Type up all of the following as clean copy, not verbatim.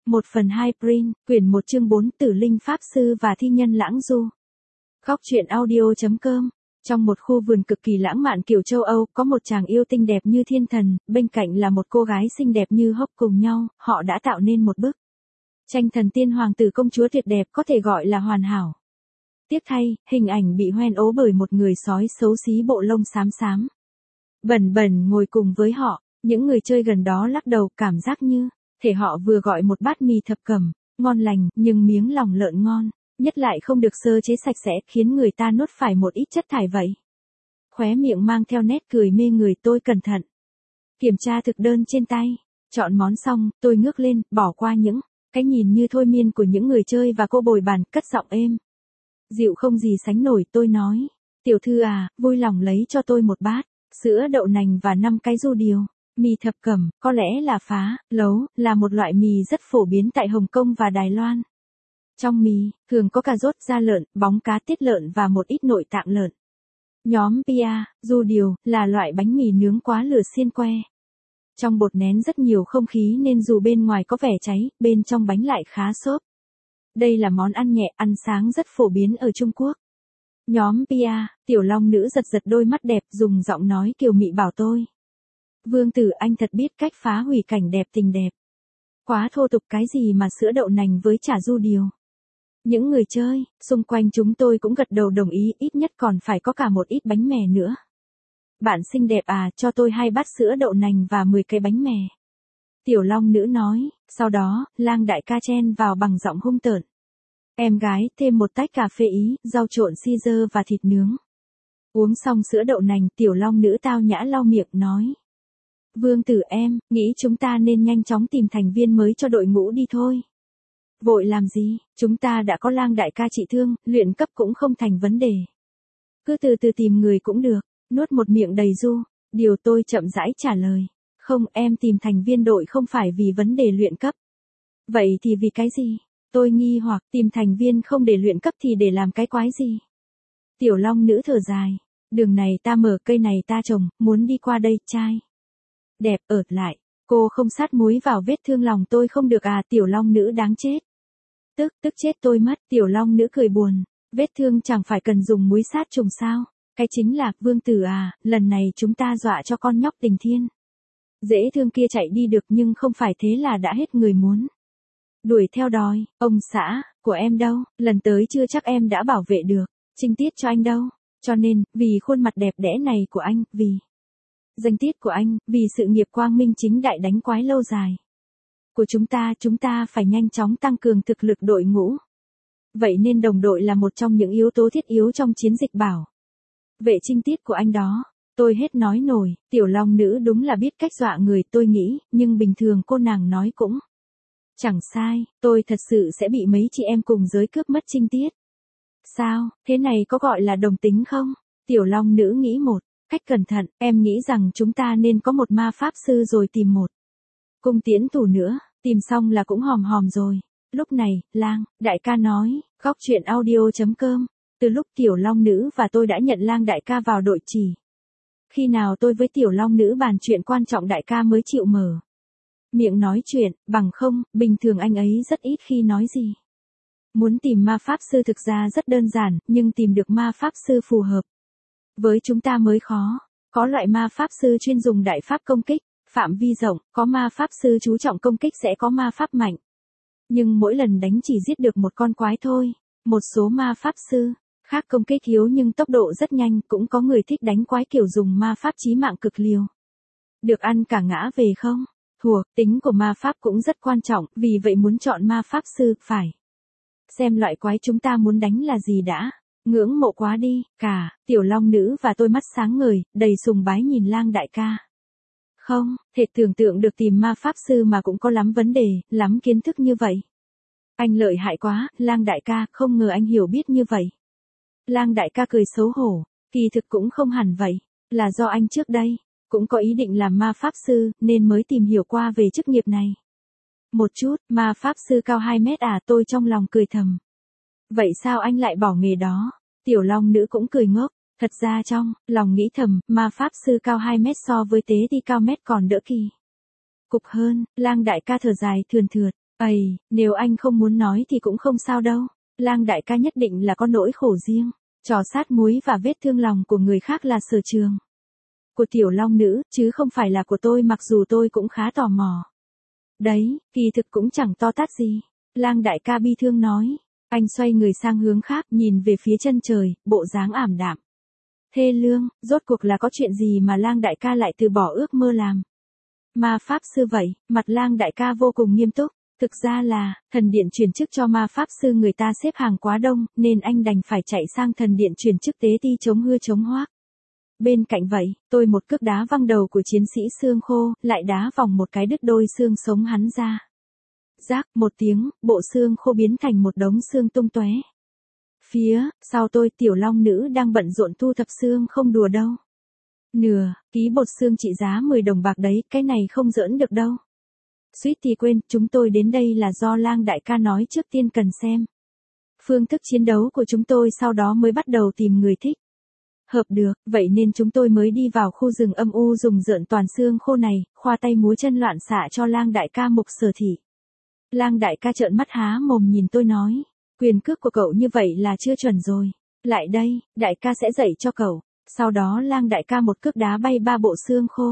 1/2 Print, quyển 1 chương 4 Tử Linh Pháp Sư và Thi Nhân Lãng Du. Góc truyện audio.com. Trong một khu vườn cực kỳ lãng mạn kiểu châu Âu, có một chàng yêu tinh đẹp như thiên thần, bên cạnh là một cô gái xinh đẹp như Hope, cùng nhau, họ đã tạo nên một bức tranh thần tiên hoàng tử công chúa tuyệt đẹp, có thể gọi là hoàn hảo. Tiếc thay, hình ảnh bị hoen ố bởi một người sói xấu xí bộ lông xám xám. Bẩn bẩn ngồi cùng với họ, những người chơi gần đó lắc đầu, cảm giác như thể họ vừa gọi một bát mì thập cẩm, ngon lành, nhưng miếng lòng lợn ngon, nhất lại không được sơ chế sạch sẽ, khiến người ta nuốt phải một ít chất thải vậy. Khóe miệng mang theo nét cười mê người, tôi cẩn thận kiểm tra thực đơn trên tay. Chọn món xong, tôi ngước lên, bỏ qua những cái nhìn như thôi miên của những người chơi và cô bồi bàn, cất giọng êm dịu không gì sánh nổi, tôi nói: "Tiểu thư à, vui lòng lấy cho tôi một bát sữa đậu nành và 5 cái du điều." Mì thập cẩm, có lẽ là phá lấu, là một loại mì rất phổ biến tại Hồng Kông và Đài Loan. Trong mì, thường có cà rốt, da lợn, bóng cá tiết lợn và một ít nội tạng lợn. Nhóm pia, du điều, là loại bánh mì nướng quá lửa xiên que. Trong bột nén rất nhiều không khí nên dù bên ngoài có vẻ cháy, bên trong bánh lại khá xốp. Đây là món ăn nhẹ, ăn sáng rất phổ biến ở Trung Quốc. Nhóm pia, tiểu long nữ giật giật đôi mắt đẹp, dùng giọng nói kiều mị bảo tôi: "Vương tử, anh thật biết cách phá hủy cảnh đẹp tình đẹp. Quá thô tục, cái gì mà sữa đậu nành với chả du điều." Những người chơi xung quanh chúng tôi cũng gật đầu đồng ý, ít nhất còn phải có cả một ít bánh mè nữa. "Bạn xinh đẹp à, cho tôi 2 bát sữa đậu nành và 10 cái bánh mè." Tiểu long nữ nói, sau đó, lang đại ca chen vào bằng giọng hung tợn: "Em gái, thêm một tách cà phê Ý, rau trộn Caesar và thịt nướng." Uống xong sữa đậu nành, tiểu long nữ tao nhã lau miệng, nói: "Vương tử, em nghĩ chúng ta nên nhanh chóng tìm thành viên mới cho đội ngũ đi thôi." "Vội làm gì, chúng ta đã có lang đại ca trị thương, luyện cấp cũng không thành vấn đề. Cứ từ từ tìm người cũng được." Nuốt một miệng đầy du điều, tôi chậm rãi trả lời: "Không, em tìm thành viên đội không phải vì vấn đề luyện cấp." "Vậy thì vì cái gì?" Tôi nghi hoặc, tìm thành viên không để luyện cấp thì để làm cái quái gì? Tiểu long nữ thở dài: "Đường này ta mở, cây này ta trồng, muốn đi qua đây, trai đẹp ở lại. Cô không sát muối vào vết thương lòng tôi không được à?" Tiểu long nữ đáng chết. Tức chết tôi mất." Tiểu long nữ cười buồn: "Vết thương chẳng phải cần dùng muối sát trùng sao? Cái chính là, vương tử à, lần này chúng ta dọa cho con nhóc Tình Thiên dễ thương kia chạy đi được, nhưng không phải thế là đã hết người muốn đuổi theo đòi. Ông xã của em đâu, lần tới chưa chắc em đã bảo vệ được trinh tiết cho anh đâu. Cho nên, vì khuôn mặt đẹp đẽ này của anh, vì danh tiết của anh, vì sự nghiệp quang minh chính đại đánh quái lâu dài của chúng ta phải nhanh chóng tăng cường thực lực đội ngũ. Vậy nên đồng đội là một trong những yếu tố thiết yếu trong chiến dịch bảo vệ trinh tiết của anh đó." Tôi hết nói nổi, tiểu long nữ đúng là biết cách dọa người, tôi nghĩ, nhưng bình thường cô nàng nói cũng chẳng sai, tôi thật sự sẽ bị mấy chị em cùng giới cướp mất trinh tiết. "Sao, thế này có gọi là đồng tính không?" Tiểu long nữ nghĩ một cách cẩn thận: "Em nghĩ rằng chúng ta nên có một ma pháp sư rồi tìm một cung tiễn thủ nữa, tìm xong là cũng hòm hòm rồi." Lúc này, lang đại ca nói, góc truyện audio.com. Từ lúc tiểu long nữ và tôi đã nhận lang đại ca vào đội, chỉ khi nào tôi với tiểu long nữ bàn chuyện quan trọng đại ca mới chịu mở miệng nói chuyện, bằng không, bình thường anh ấy rất ít khi nói gì. Muốn tìm ma pháp sư thực ra rất đơn giản, nhưng tìm được ma pháp sư phù hợp với chúng ta mới khó. Có loại ma pháp sư chuyên dùng đại pháp công kích phạm vi rộng, có ma pháp sư chú trọng công kích, sẽ có ma pháp mạnh. Nhưng mỗi lần đánh chỉ giết được một con quái thôi. Một số ma pháp sư khác công kích yếu nhưng tốc độ rất nhanh, cũng có người thích đánh quái kiểu dùng ma pháp chí mạng cực liều. Được ăn cả ngã về không? Thuộc tính của ma pháp cũng rất quan trọng, vì vậy muốn chọn ma pháp sư, phải xem loại quái chúng ta muốn đánh là gì đã. Ngưỡng mộ quá đi, cả, tiểu long nữ và tôi mắt sáng ngời, đầy sùng bái nhìn lang đại ca. Không thể tưởng tượng được tìm ma pháp sư mà cũng có lắm vấn đề, lắm kiến thức như vậy. Anh lợi hại quá, lang đại ca, không ngờ anh hiểu biết như vậy. Lang đại ca cười xấu hổ: "Kỳ thực cũng không hẳn vậy, là do anh trước đây cũng có ý định làm ma pháp sư, nên mới tìm hiểu qua về chức nghiệp này một chút." "Ma pháp sư cao 2 mét à?" Tôi trong lòng cười thầm. "Vậy sao anh lại bỏ nghề đó?" Tiểu long nữ cũng cười ngốc. Thật ra trong lòng nghĩ thầm, ma pháp sư cao 2 mét so với tế ti cao mét còn đỡ kỳ cục hơn. Lang đại ca thở dài thườn thượt: Ây, nếu anh không muốn nói thì cũng không sao đâu. Lang đại ca nhất định là có nỗi khổ riêng. Trò sát muối và vết thương lòng của người khác là sở trường của tiểu long nữ, chứ không phải là của tôi, mặc dù tôi cũng khá tò mò. Đấy, kỳ thực cũng chẳng to tát gì. Lang đại ca bi thương nói. Anh xoay người sang hướng khác, nhìn về phía chân trời, bộ dáng ảm đạm. Thê lương, rốt cuộc là có chuyện gì mà Lang đại ca lại từ bỏ ước mơ làm ma pháp sư vậy? Mặt Lang đại ca vô cùng nghiêm túc. Thực ra là, thần điện chuyển chức cho ma pháp sư người ta xếp hàng quá đông, nên anh đành phải chạy sang thần điện chuyển chức tế ti chống hư chống hoác. Bên cạnh vậy, tôi một cước đá văng đầu của chiến sĩ xương khô, lại đá vòng một cái đứt đôi xương sống hắn ra. Rác một tiếng, bộ xương khô biến thành một đống xương tung tóe. Phía sau tôi, tiểu long nữ đang bận rộn thu thập xương, không đùa đâu. Nửa ký bột xương trị giá 10 đồng bạc đấy, cái này không giỡn được đâu. Suýt thì quên, chúng tôi đến đây là do Lang đại ca nói trước tiên cần xem phương thức chiến đấu của chúng tôi, sau đó mới bắt đầu tìm người thích hợp được, vậy nên chúng tôi mới đi vào khu rừng âm u dùng rợn toàn xương khô này, khoa tay múa chân loạn xạ cho Lang đại ca mục sở thị. Lang đại ca trợn mắt há mồm nhìn tôi nói, quyền cước của cậu như vậy là chưa chuẩn rồi. Lại đây, đại ca sẽ dạy cho cậu. Sau đó Lang đại ca một cước đá bay 3 bộ xương khô.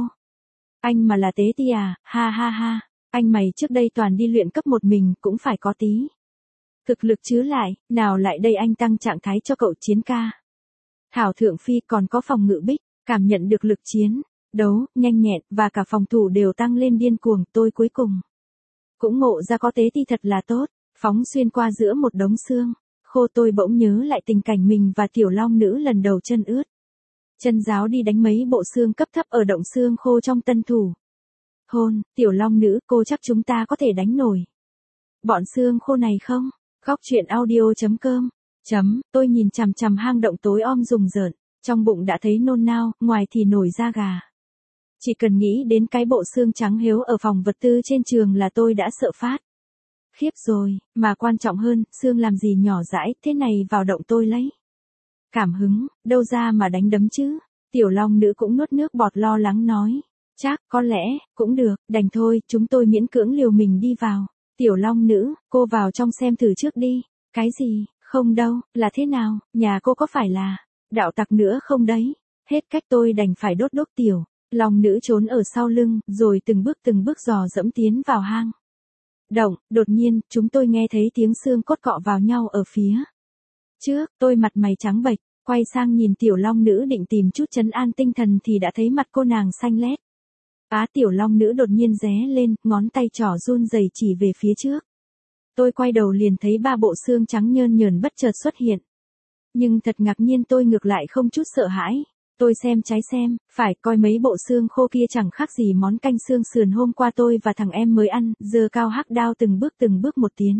Anh mà là tế ti à, ha ha ha. Anh mày trước đây toàn đi luyện cấp một mình, cũng phải có tí thực lực chứ lại, nào lại đây anh tăng trạng thái cho cậu chiến ca. Thảo thượng phi còn có phòng ngự bích, cảm nhận được lực chiến đấu, nhanh nhẹn, và cả phòng thủ đều tăng lên điên cuồng, tôi cuối cùng cũng ngộ ra có tế ti thật là tốt, phóng xuyên qua giữa một đống xương khô. Tôi bỗng nhớ lại tình cảnh mình và tiểu long nữ lần đầu chân ướt chân ráo đi đánh mấy bộ xương cấp thấp ở động xương khô trong tân thủ. Hôn, tiểu long nữ, cô chắc chúng ta có thể đánh nổi bọn xương khô này không? Góc truyện audio.com. Tôi nhìn chằm chằm hang động tối om rùng rợn, trong bụng đã thấy nôn nao, ngoài thì nổi da gà. Chỉ cần nghĩ đến cái bộ xương trắng héo ở phòng vật tư trên trường là tôi đã sợ phát khiếp rồi, mà quan trọng hơn, xương làm gì nhỏ dãi thế này vào động tôi lấy cảm hứng, đâu ra mà đánh đấm chứ. Tiểu long nữ cũng nuốt nước bọt lo lắng nói, chắc, có lẽ, cũng được, đành thôi, chúng tôi miễn cưỡng liều mình đi vào. Tiểu long nữ, cô vào trong xem thử trước đi. Cái gì, không đâu, là thế nào, nhà cô có phải là đạo tặc nữa không đấy? Hết cách tôi đành phải đốt tiểu long nữ trốn ở sau lưng, rồi từng bước dò dẫm tiến vào hang động. Đột nhiên, chúng tôi nghe thấy tiếng xương cốt cọ vào nhau ở phía trước. Tôi mặt mày trắng bệch, quay sang nhìn tiểu long nữ định tìm chút trấn an tinh thần thì đã thấy mặt cô nàng xanh lét. Tiểu long nữ đột nhiên ré lên, ngón tay trỏ run rẩy chỉ về phía trước. Tôi quay đầu liền thấy 3 bộ xương trắng nhơn nhởn bất chợt xuất hiện. Nhưng thật ngạc nhiên, tôi ngược lại không chút sợ hãi. Tôi xem trái xem phải, coi mấy bộ xương khô kia chẳng khác gì món canh xương sườn hôm qua tôi và thằng em mới ăn, giơ cao hắc đao từng bước một tiến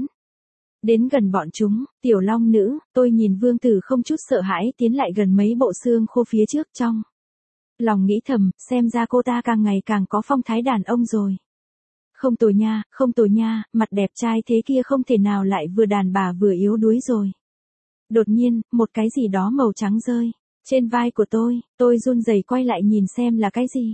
đến gần bọn chúng. Tiểu long nữ, tôi nhìn vương tử không chút sợ hãi tiến lại gần mấy bộ xương khô phía trước, trong lòng nghĩ thầm, xem ra cô ta càng ngày càng có phong thái đàn ông rồi. Không tồi nha, mặt đẹp trai thế kia không thể nào lại vừa đàn bà vừa yếu đuối rồi. Đột nhiên, một cái gì đó màu trắng rơi trên vai của tôi run rẩy quay lại nhìn xem là cái gì.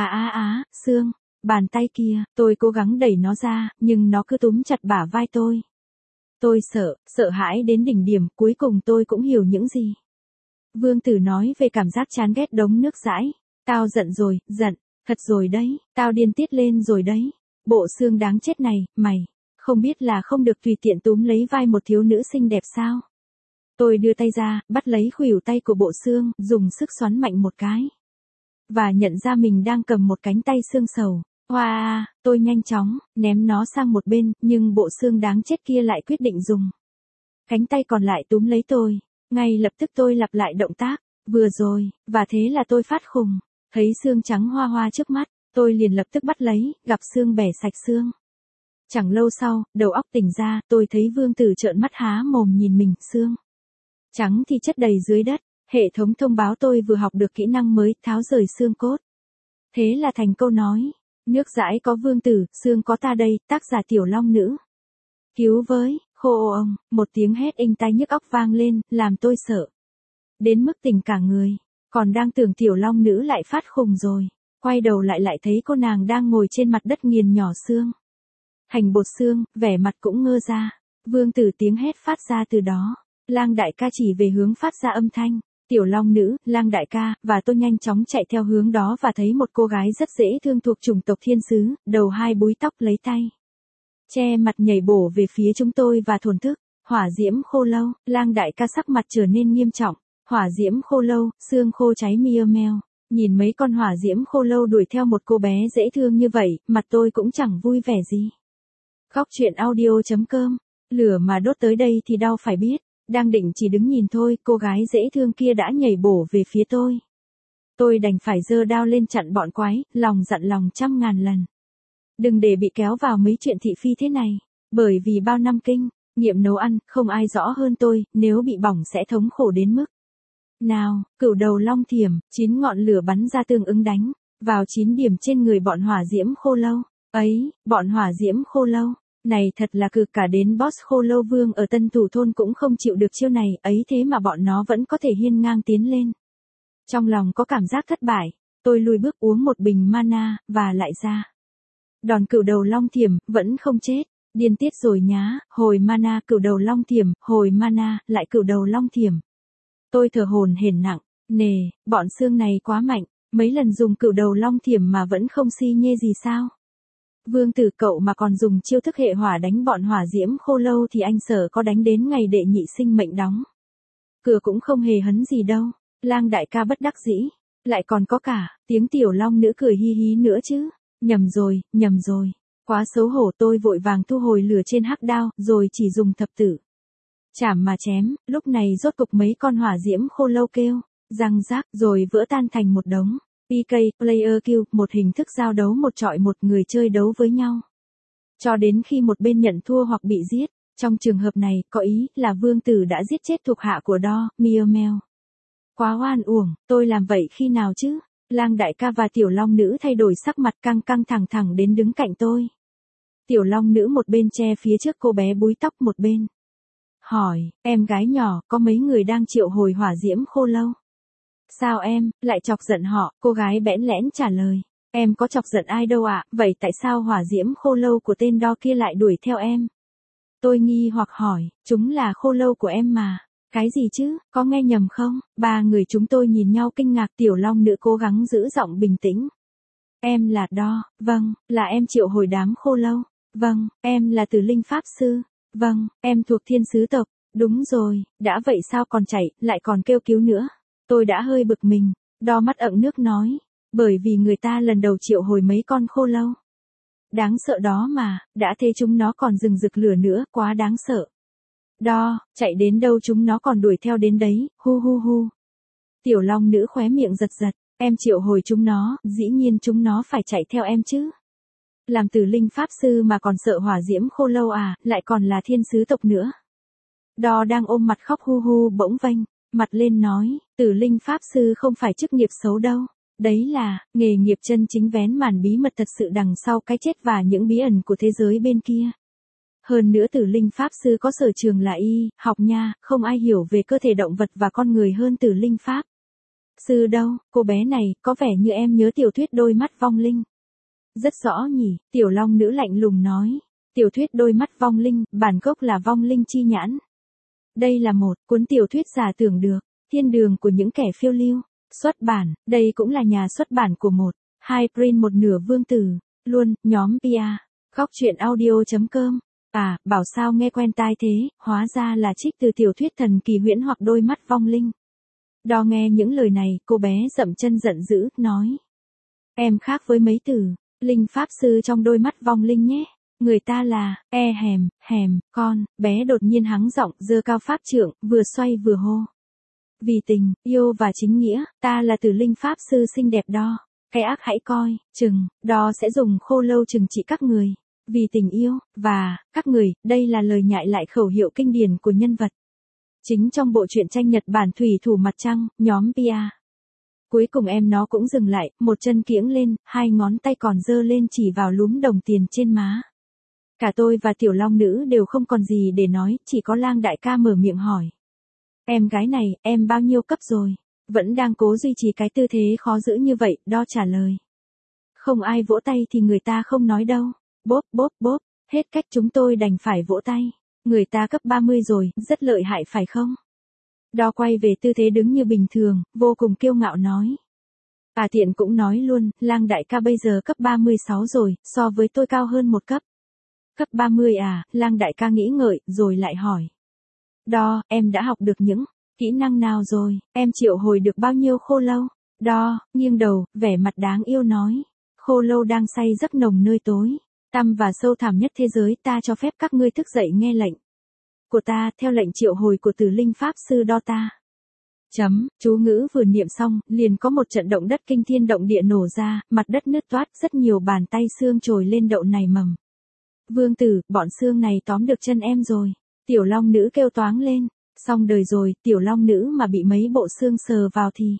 Xương, bàn tay kia, tôi cố gắng đẩy nó ra, nhưng nó cứ túm chặt bả vai tôi. Tôi sợ hãi đến đỉnh điểm, cuối cùng tôi cũng hiểu những gì vương tử nói về cảm giác chán ghét đống nước dãi. Tao giận rồi, thật rồi đấy, tao điên tiết lên rồi đấy. Bộ xương đáng chết này, mày không biết là không được tùy tiện túm lấy vai một thiếu nữ xinh đẹp sao? Tôi đưa tay ra, bắt lấy khuỷu tay của bộ xương, dùng sức xoắn mạnh một cái. Và nhận ra mình đang cầm một cánh tay xương sầu. Tôi nhanh chóng ném nó sang một bên, nhưng bộ xương đáng chết kia lại quyết định dùng cánh tay còn lại túm lấy tôi. Ngay lập tức tôi lặp lại động tác vừa rồi, và thế là tôi phát khùng. Thấy xương trắng hoa hoa trước mắt, tôi liền lập tức bắt lấy, gặp xương bẻ sạch xương. Chẳng lâu sau, đầu óc tỉnh ra, tôi thấy vương tử trợn mắt há mồm nhìn mình, xương trắng thì chất đầy dưới đất. Hệ thống thông báo tôi vừa học được kỹ năng mới, tháo rời xương cốt. Thế là thành câu nói, nước dãi có vương tử, xương có ta đây, tác giả tiểu long nữ. Cứu với, khô ông, một tiếng hét inh tai nhức óc vang lên, làm tôi sợ đến mức tỉnh cả người. Còn đang tưởng tiểu long nữ lại phát khùng rồi, quay đầu lại thấy cô nàng đang ngồi trên mặt đất nghiền nhỏ xương. Hành bột xương, vẻ mặt cũng ngơ ra. Vương Tử tiếng hét phát ra từ đó. Lang đại ca chỉ về hướng phát ra âm thanh. Tiểu Long Nữ, Lang đại ca, và tôi nhanh chóng chạy theo hướng đó và thấy một cô gái rất dễ thương thuộc chủng tộc thiên sứ, đầu 2 búi tóc lấy tay che mặt nhảy bổ về phía chúng tôi và thổn thức. Hỏa diễm khô lâu, Lang đại ca sắc mặt trở nên nghiêm trọng. Hỏa diễm khô lâu, xương khô cháy mia meo. Nhìn mấy con hỏa diễm khô lâu đuổi theo một cô bé dễ thương như vậy, mặt tôi cũng chẳng vui vẻ gì. Khóc chuyện audio.com. Lửa mà đốt tới đây thì đau phải biết. Đang định chỉ đứng nhìn thôi, cô gái dễ thương kia đã nhảy bổ về phía tôi. Tôi đành phải giơ đao lên chặn bọn quái, lòng dặn lòng 100.000 lần. Đừng để bị kéo vào mấy chuyện thị phi thế này. Bởi vì bao năm kinh nghiệm nấu ăn, không ai rõ hơn tôi, nếu bị bỏng sẽ thống khổ đến mức. Nào, cửu đầu long thiểm, 9 ngọn lửa bắn ra tương ứng đánh vào 9 điểm trên người bọn hỏa diễm khô lâu. Ấy, bọn hỏa diễm khô lâu. Này thật là cực, cả đến boss khô lâu vương ở Tân Thủ Thôn cũng không chịu được chiêu này, ấy thế mà bọn nó vẫn có thể hiên ngang tiến lên. Trong lòng có cảm giác thất bại, tôi lùi bước uống một bình mana, và lại ra. Đòn cửu đầu long thiểm, vẫn không chết, điên tiết rồi nhá, hồi mana cửu đầu long thiểm, hồi mana, lại cửu đầu long thiểm. Tôi thở hổn hển nặng, nề, bọn xương này quá mạnh, mấy lần dùng cửu đầu long thiểm mà vẫn không si nhê gì sao? Vương Tử cậu mà còn dùng chiêu thức hệ hỏa đánh bọn hỏa diễm khô lâu thì anh sợ có đánh đến ngày đệ nhị sinh mệnh đóng. Cửa cũng không hề hấn gì đâu. Lang đại ca bất đắc dĩ. Lại còn có cả tiếng tiểu long nữ cười hi hí nữa chứ. Nhầm rồi. Quá xấu hổ, tôi vội vàng thu hồi lửa trên hắc đao, rồi chỉ dùng thập tử chảm mà chém. Lúc này rốt cục mấy con hỏa diễm khô lâu kêu răng rác rồi vỡ tan thành một đống. PK, Player Kill, một hình thức giao đấu một chọi một, người chơi đấu với nhau. Cho đến khi một bên nhận thua hoặc bị giết. Trong trường hợp này, có ý là Vương Tử đã giết chết thuộc hạ của Do, Mio Meo. Quá oan uổng, tôi làm vậy khi nào chứ? Lang đại ca và tiểu long nữ thay đổi sắc mặt, căng căng thẳng thẳng đến đứng cạnh tôi. Tiểu long nữ một bên che phía trước cô bé búi tóc, một bên hỏi, em gái nhỏ, có mấy người đang triệu hồi hỏa diễm khô lâu? Sao em lại chọc giận họ? Cô gái bẽn lẽn trả lời. Em có chọc giận ai đâu ạ, vậy tại sao hỏa diễm khô lâu của tên Do kia lại đuổi theo em? Tôi nghi hoặc hỏi, chúng là khô lâu của em mà. Cái gì chứ, có nghe nhầm không? Ba người chúng tôi nhìn nhau kinh ngạc. Tiểu long nữ cố gắng giữ giọng bình tĩnh. Em là Do, vâng, là em triệu hồi đám khô lâu. Vâng, em là Tử Linh Pháp Sư. Vâng, em thuộc thiên sứ tộc. Đúng rồi, đã vậy sao còn chạy, lại còn kêu cứu nữa. Tôi đã hơi bực mình. Do mắt ậm nước nói. Bởi vì người ta lần đầu triệu hồi mấy con khô lâu. Đáng sợ đó mà, đã thế chúng nó còn rừng rực lửa nữa, quá đáng sợ. Do, chạy đến đâu chúng nó còn đuổi theo đến đấy, hu hu hu. Tiểu long nữ khóe miệng giật giật, em triệu hồi chúng nó, dĩ nhiên chúng nó phải chạy theo em chứ. Làm Tử Linh Pháp Sư mà còn sợ hỏa diễm khô lâu à, lại còn là thiên sứ tộc nữa. Do đang ôm mặt khóc hu hu bỗng vênh mặt lên nói, Tử Linh Pháp Sư không phải chức nghiệp xấu đâu. Đấy là, nghề nghiệp chân chính vén màn bí mật thật sự đằng sau cái chết và những bí ẩn của thế giới bên kia. Hơn nữa Tử Linh Pháp Sư có sở trường là y, học nha, không ai hiểu về cơ thể động vật và con người hơn Tử Linh Pháp Sư đâu. Cô bé này, có vẻ như em nhớ tiểu thuyết Đôi mắt vong linh. Rất rõ nhỉ, tiểu long nữ lạnh lùng nói. Tiểu thuyết Đôi mắt vong linh, bản gốc là Vong Linh Chi Nhãn. Đây là một cuốn tiểu thuyết giả tưởng được, thiên đường của những kẻ phiêu lưu. Xuất bản, đây cũng là nhà xuất bản của một, hai print một nửa Vương Tử, luôn, nhóm PR. Khóc chuyện audio.com. À, bảo sao nghe quen tai thế, hóa ra là trích từ tiểu thuyết Thần Kỳ Huyễn hoặc Đôi mắt vong linh. Do nghe những lời này, cô bé dậm chân giận dữ, nói. Em khác với mấy từ, Linh Pháp Sư trong Đôi mắt vong linh nhé. Người ta là, con, bé đột nhiên hắng giọng, giơ cao pháp trượng, vừa xoay vừa hô. Vì tình, yêu và chính nghĩa, ta là Tử Linh Pháp Sư xinh đẹp Do. Cái ác hãy coi, chừng, Do sẽ dùng khô lâu trừng trị các người. Vì tình yêu, và, các người, đây là lời nhại lại khẩu hiệu kinh điển của nhân vật chính trong bộ truyện tranh Nhật Bản Thủy Thủ Mặt Trăng, nhóm PR. Cuối cùng em nó cũng dừng lại, một chân kiễng lên, hai ngón tay còn giơ lên chỉ vào lúm đồng tiền trên má. Cả tôi và tiểu long nữ đều không còn gì để nói, chỉ có Lang đại ca mở miệng hỏi. Em gái này, em bao nhiêu cấp rồi? Vẫn đang cố duy trì cái tư thế khó giữ như vậy, Do trả lời. Không ai vỗ tay thì người ta không nói đâu. Bốp bốp bốp, Hết cách chúng tôi đành phải vỗ tay. Người ta cấp 30 rồi, rất lợi hại phải không? Đo quay về tư thế đứng như bình thường, vô cùng kiêu ngạo nói. Tiện cũng nói luôn, Lang đại ca bây giờ cấp 36 rồi, so với tôi cao hơn một cấp. Cấp 30 à, Lang đại ca nghĩ ngợi, rồi lại hỏi. Đo, em đã học được những kỹ năng nào rồi, em triệu hồi được bao nhiêu khô lâu? Đo, nghiêng đầu, vẻ mặt đáng yêu nói. Khô lâu đang say giấc nồng nơi tối tăm và sâu thẳm nhất thế giới, ta cho phép các ngươi thức dậy nghe lệnh của ta, theo lệnh triệu hồi của Tử Linh Pháp Sư Đo ta. Chú ngữ vừa niệm xong, liền có một trận động đất kinh thiên động địa nổ ra, mặt đất nứt toát, rất nhiều bàn tay xương trồi lên đậu nảy mầm. Vương tử, bọn xương này tóm được chân em rồi. Tiểu long nữ kêu toáng lên. Xong đời rồi, tiểu long nữ mà bị mấy bộ xương sờ vào thì.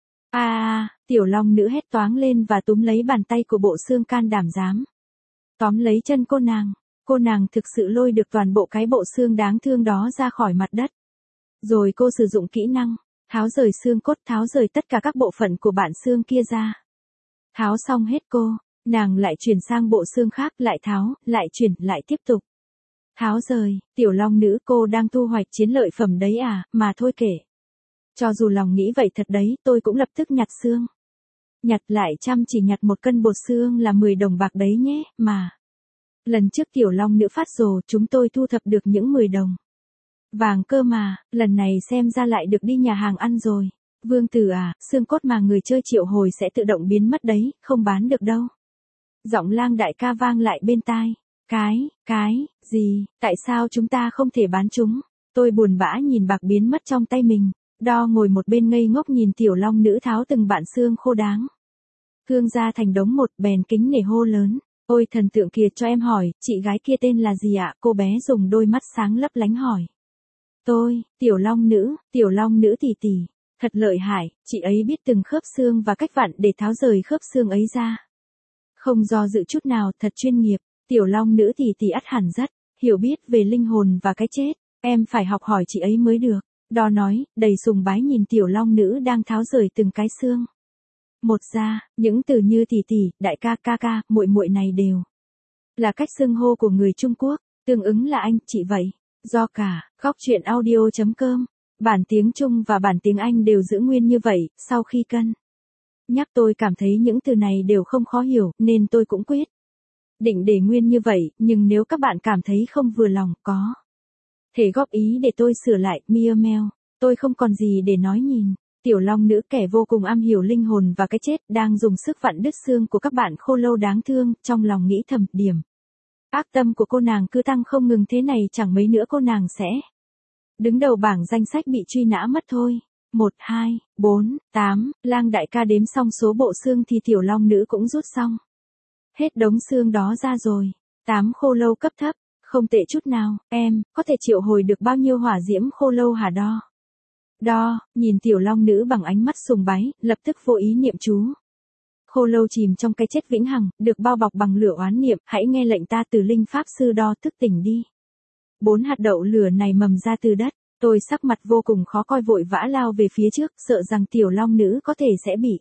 Tiểu long nữ hét toáng lên và túm lấy bàn tay của bộ xương, can đảm dám tóm lấy chân cô nàng. Cô nàng thực sự lôi được toàn bộ cái bộ xương đáng thương đó ra khỏi mặt đất. Rồi cô sử dụng kỹ năng tháo rời xương cốt, tháo rời tất cả các bộ phận của bản xương kia ra. Tháo xong hết nàng lại chuyển sang bộ xương khác, lại tháo, lại chuyển, lại tiếp tục. Tháo rời, tiểu long nữ, cô đang thu hoạch chiến lợi phẩm đấy à, mà thôi kể. Cho dù lòng nghĩ vậy thật đấy, tôi cũng lập tức nhặt xương. Nhặt lại chăm chỉ nhặt 1 cân bột xương là 10 đồng bạc đấy nhé, mà. Lần trước tiểu long nữ phát rồ, chúng tôi thu thập được những 10 đồng vàng cơ mà, lần này xem ra lại được đi nhà hàng ăn rồi. Vương tử à, xương cốt mà người chơi triệu hồi sẽ tự động biến mất đấy, không bán được đâu. Giọng Lang đại ca vang lại bên tai. Cái, gì, tại sao chúng ta không thể bán chúng? Tôi buồn bã nhìn bạc biến mất trong tay mình. Đo ngồi một bên ngây ngốc nhìn tiểu long nữ tháo từng bạn xương khô đáng thương ra thành đống một, bèn kính nể hô lớn. Ôi thần tượng kìa, cho em hỏi, chị gái kia tên là gì ạ? Cô bé dùng đôi mắt sáng lấp lánh hỏi. Tôi, tiểu long nữ tỷ tỷ. Thật lợi hại, chị ấy biết từng khớp xương và cách vặn để tháo rời khớp xương ấy ra. Không do dự chút nào, thật chuyên nghiệp. Tiểu long nữ tỷ tỷ ắt hẳn rất hiểu biết về linh hồn và cái chết. Em phải học hỏi chị ấy mới được. Đo nói, đầy sùng bái nhìn tiểu long nữ đang tháo rời từng cái xương một ra. Những từ như tỷ tỷ, đại ca, ca ca, muội muội này đều là cách xưng hô của người Trung Quốc, tương ứng là anh, chị vậy. Do cả, góc truyện audio.com, bản tiếng Trung và bản tiếng Anh đều giữ nguyên như vậy, sau khi cân nhắc tôi cảm thấy những từ này đều không khó hiểu, nên tôi cũng quyết định để nguyên như vậy, nhưng nếu các bạn cảm thấy không vừa lòng, có thể góp ý để tôi sửa lại. Mia meo, tôi không còn gì để nói nhìn. Tiểu long nữ, kẻ vô cùng am hiểu linh hồn và cái chết, đang dùng sức vặn đứt xương của các bạn khô lâu đáng thương, trong lòng nghĩ thầm, điểm ác tâm của cô nàng cứ tăng không ngừng thế này, chẳng mấy nữa cô nàng sẽ đứng đầu bảng danh sách bị truy nã mất thôi. 1, 2, 4, 8, Lang đại ca đếm xong số bộ xương thì tiểu long nữ cũng rút xong hết đống xương đó ra rồi. 8 khô lâu cấp thấp, không tệ chút nào. Em có thể triệu hồi được bao nhiêu hỏa diễm khô lâu hả Đo? Đo, nhìn tiểu long nữ bằng ánh mắt sùng bái, lập tức vô ý niệm chú. Khô lâu chìm trong cái chết vĩnh hằng, được bao bọc bằng lửa oán niệm, hãy nghe lệnh ta, Tử Linh Pháp Sư Đo, thức tỉnh đi. 4 hạt đậu lửa này mầm ra từ đất, tôi sắc mặt vô cùng khó coi, vội vã lao về phía trước, sợ rằng tiểu long nữ có thể sẽ bị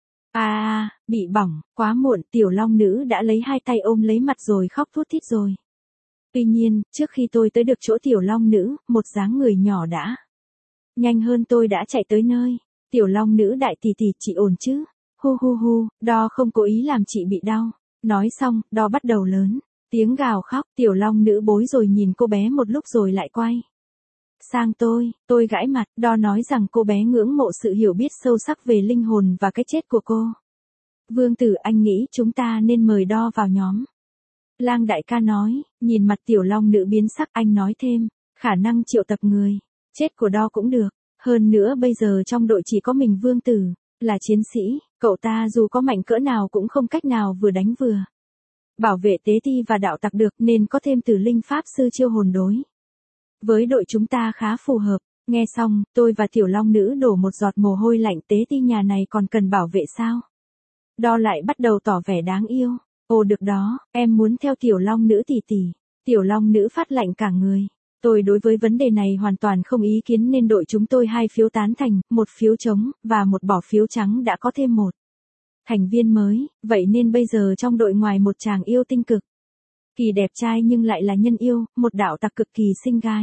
bị bỏng. Quá muộn, tiểu long nữ đã lấy 2 tay ôm lấy mặt rồi khóc thút thít rồi. Tuy nhiên, trước khi tôi tới được chỗ tiểu long nữ, một dáng người nhỏ đã nhanh hơn tôi đã chạy tới nơi. Tiểu long nữ, đại tỷ tỷ, chị ổn chứ? Hu hu hu, Đo không cố ý làm chị bị đau. Nói xong, Đo bắt đầu lớn tiếng gào khóc. Tiểu long nữ bối rồi nhìn cô bé một lúc rồi lại quay sang tôi gãi mặt. Đo nói rằng cô bé ngưỡng mộ sự hiểu biết sâu sắc về linh hồn và cái chết của cô. Vương tử, anh nghĩ chúng ta nên mời Đo vào nhóm. Lang đại ca nói, nhìn mặt tiểu long nữ biến sắc, anh nói thêm, khả năng triệu tập người chết của Đo cũng được. Hơn nữa bây giờ trong đội chỉ có mình vương tử là chiến sĩ, cậu ta dù có mạnh cỡ nào cũng không cách nào vừa đánh vừa bảo vệ tế ti và đạo tặc được, nên có thêm Tử Linh Pháp Sư chiêu hồn đối với đội chúng ta khá phù hợp. Nghe xong, tôi và tiểu long nữ đổ một giọt mồ hôi lạnh. Tế ti nhà này còn cần bảo vệ sao? Đo lại bắt đầu tỏ vẻ đáng yêu. Ồ được đó, em muốn theo tiểu long nữ tỷ tỷ. Tiểu long nữ phát lạnh cả người. Tôi đối với vấn đề này hoàn toàn không ý kiến, nên đội chúng tôi 2 phiếu tán thành, 1 phiếu trống, và 1 bỏ phiếu trắng đã có thêm 1 thành viên mới. Vậy nên bây giờ trong đội ngoài một chàng yêu tinh cực Kỳ đẹp trai nhưng lại là nhân yêu, một đạo tặc cực kỳ xinh gái.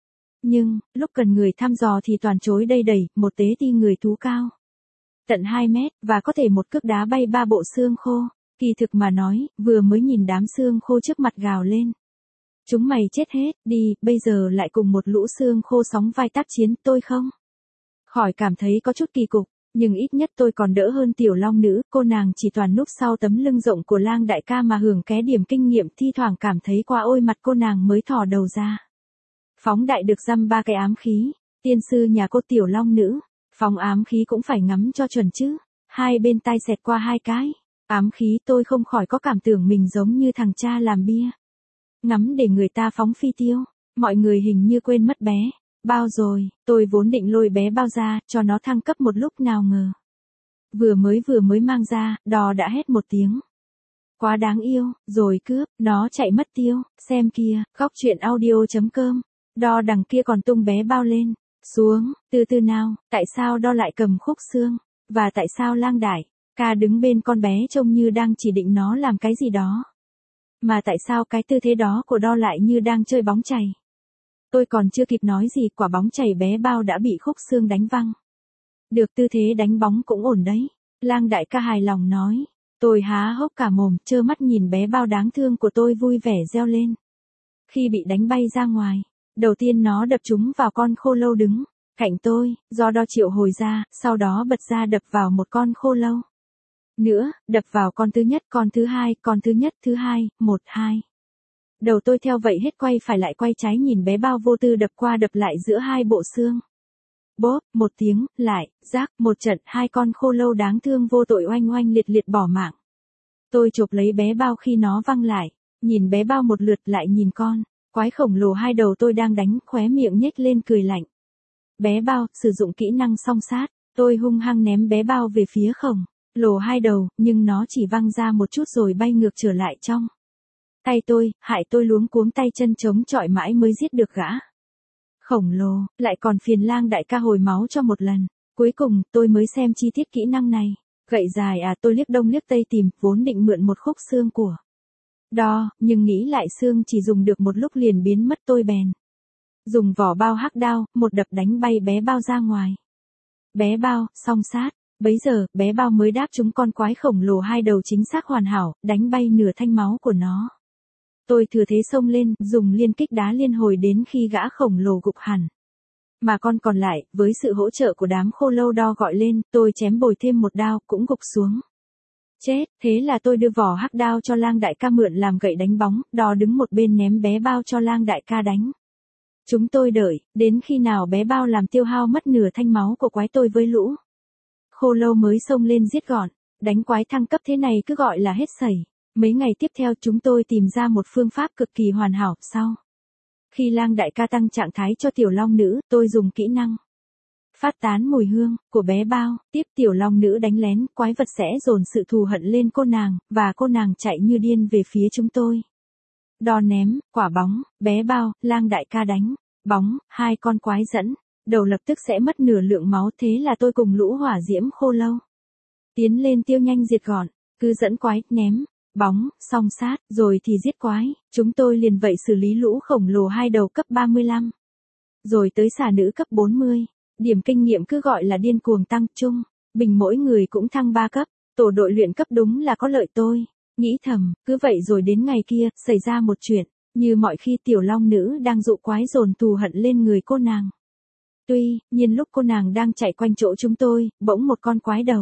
Nhưng, lúc cần người thăm dò thì toàn chối đây đẩy, một tế ti người thú cao tận 2 mét, và có thể một cước đá bay 3 bộ xương khô. Kỳ thực mà nói, vừa mới nhìn đám xương khô trước mặt gào lên. Chúng mày chết hết, đi, bây giờ lại cùng một lũ xương khô sóng vai tác chiến, tôi không khỏi cảm thấy có chút kỳ cục, nhưng ít nhất tôi còn đỡ hơn tiểu long nữ, cô nàng chỉ toàn núp sau tấm lưng rộng của Lang đại ca mà hưởng ké điểm kinh nghiệm, thi thoảng cảm thấy qua ôi mặt cô nàng mới thò đầu ra. Phóng đại được dăm 3 cái ám khí, tiên sư nhà cô tiểu long nữ, phóng ám khí cũng phải ngắm cho chuẩn chứ, hai bên tai xẹt qua 2 cái. Ám khí tôi không khỏi có cảm tưởng mình giống như thằng cha làm bia. Ngắm để người ta phóng phi tiêu, mọi người hình như quên mất bé. Bao rồi, tôi vốn định lôi bé bao ra, cho nó thăng cấp một lúc nào ngờ. Vừa mới mang ra, đò đã hét một tiếng. Quá đáng yêu, rồi cướp, nó chạy mất tiêu, xem kia, khóc chuyện audio.com. Đò đằng kia còn tung bé bao lên, xuống, từ từ nào, tại sao đo lại cầm khúc xương, và tại sao Lang đại ca đứng bên con bé trông như đang chỉ định nó làm cái gì đó. Mà tại sao cái tư thế đó của đo lại như đang chơi bóng chày. Tôi còn chưa kịp nói gì, quả bóng chày bé bao đã bị khúc xương đánh văng. Được, tư thế đánh bóng cũng ổn đấy. Lang đại ca hài lòng nói. Tôi há hốc cả mồm, trơ mắt nhìn bé bao đáng thương của tôi vui vẻ reo lên. Khi bị đánh bay ra ngoài, đầu tiên nó đập trúng vào con khô lâu đứng cạnh tôi, do đo triệu hồi ra, sau đó bật ra đập vào một con khô lâu nữa, đập vào con thứ nhất, con thứ hai, con thứ nhất, thứ hai, 1, 2. Đầu tôi theo vậy hết quay phải lại quay trái nhìn bé bao vô tư đập qua đập lại giữa 2 bộ xương. Bốp, một tiếng, lại, rác, một trận, 2 con khô lâu đáng thương vô tội oanh oanh liệt liệt bỏ mạng. Tôi chộp lấy bé bao khi nó văng lại, nhìn bé bao một lượt lại nhìn con quái khổng lồ 2 đầu tôi đang đánh, khóe miệng nhếch lên cười lạnh. Bé bao, sử dụng kỹ năng song sát, tôi hung hăng ném bé bao về phía khổng lồ 2 đầu, nhưng nó chỉ văng ra một chút rồi bay ngược trở lại trong tay tôi, hại tôi luống cuống tay chân chống chọi mãi mới giết được gã khổng lồ, lại còn phiền Lang đại ca hồi máu cho một lần. Cuối cùng, tôi mới xem chi tiết kỹ năng này. Gậy dài à, tôi liếc đông liếc tây tìm, vốn định mượn một khúc xương của đo, nhưng nghĩ lại xương chỉ dùng được một lúc liền biến mất, tôi bèn dùng vỏ bao hắc đao, một đập đánh bay bé bao ra ngoài. Bé bao, song sát. Bấy giờ, bé bao mới đáp trúng con quái khổng lồ 2 đầu chính xác hoàn hảo, đánh bay nửa thanh máu của nó. Tôi thừa thế xông lên, dùng liên kích đá liên hồi đến khi gã khổng lồ gục hẳn. Mà con còn lại, với sự hỗ trợ của đám khô lâu đo gọi lên, tôi chém bồi thêm một đao, cũng gục xuống. Chết, thế là tôi đưa vỏ hắc đao cho Lang đại ca mượn làm gậy đánh bóng, đo đứng một bên ném bé bao cho Lang đại ca đánh. Chúng tôi đợi, đến khi nào bé bao làm tiêu hao mất nửa thanh máu của quái tôi với lũ khô lâu mới xông lên giết gọn. Đánh quái thăng cấp thế này cứ gọi là hết sẩy. Mấy ngày tiếp theo chúng tôi tìm ra một phương pháp cực kỳ hoàn hảo. Sau khi Lang đại ca tăng trạng thái cho tiểu long nữ, tôi dùng kỹ năng phát tán mùi hương của bé bao, tiếp tiểu long nữ đánh lén, quái vật sẽ dồn sự thù hận lên cô nàng, và cô nàng chạy như điên về phía chúng tôi. Đo ném, quả bóng, bé bao, Lang đại ca đánh bóng, 2 con quái dẫn, đầu lập tức sẽ mất nửa lượng máu, thế là tôi cùng lũ hỏa diễm khô lâu tiến lên tiêu nhanh diệt gọn, cứ dẫn quái, ném bóng, song sát, rồi thì giết quái. Chúng tôi liền vậy xử lý lũ khổng lồ 2 đầu cấp 35. Rồi tới xà nữ cấp 40. Điểm kinh nghiệm cứ gọi là điên cuồng tăng chung. Bình mỗi người cũng thăng 3 cấp. Tổ đội luyện cấp đúng là có lợi tôi. Nghĩ thầm, cứ vậy rồi đến ngày kia, xảy ra một chuyện. Như mọi khi tiểu long nữ đang dụ quái dồn thù hận lên người cô nàng. Tuy nhiên lúc cô nàng đang chạy quanh chỗ chúng tôi, bỗng một con quái đầu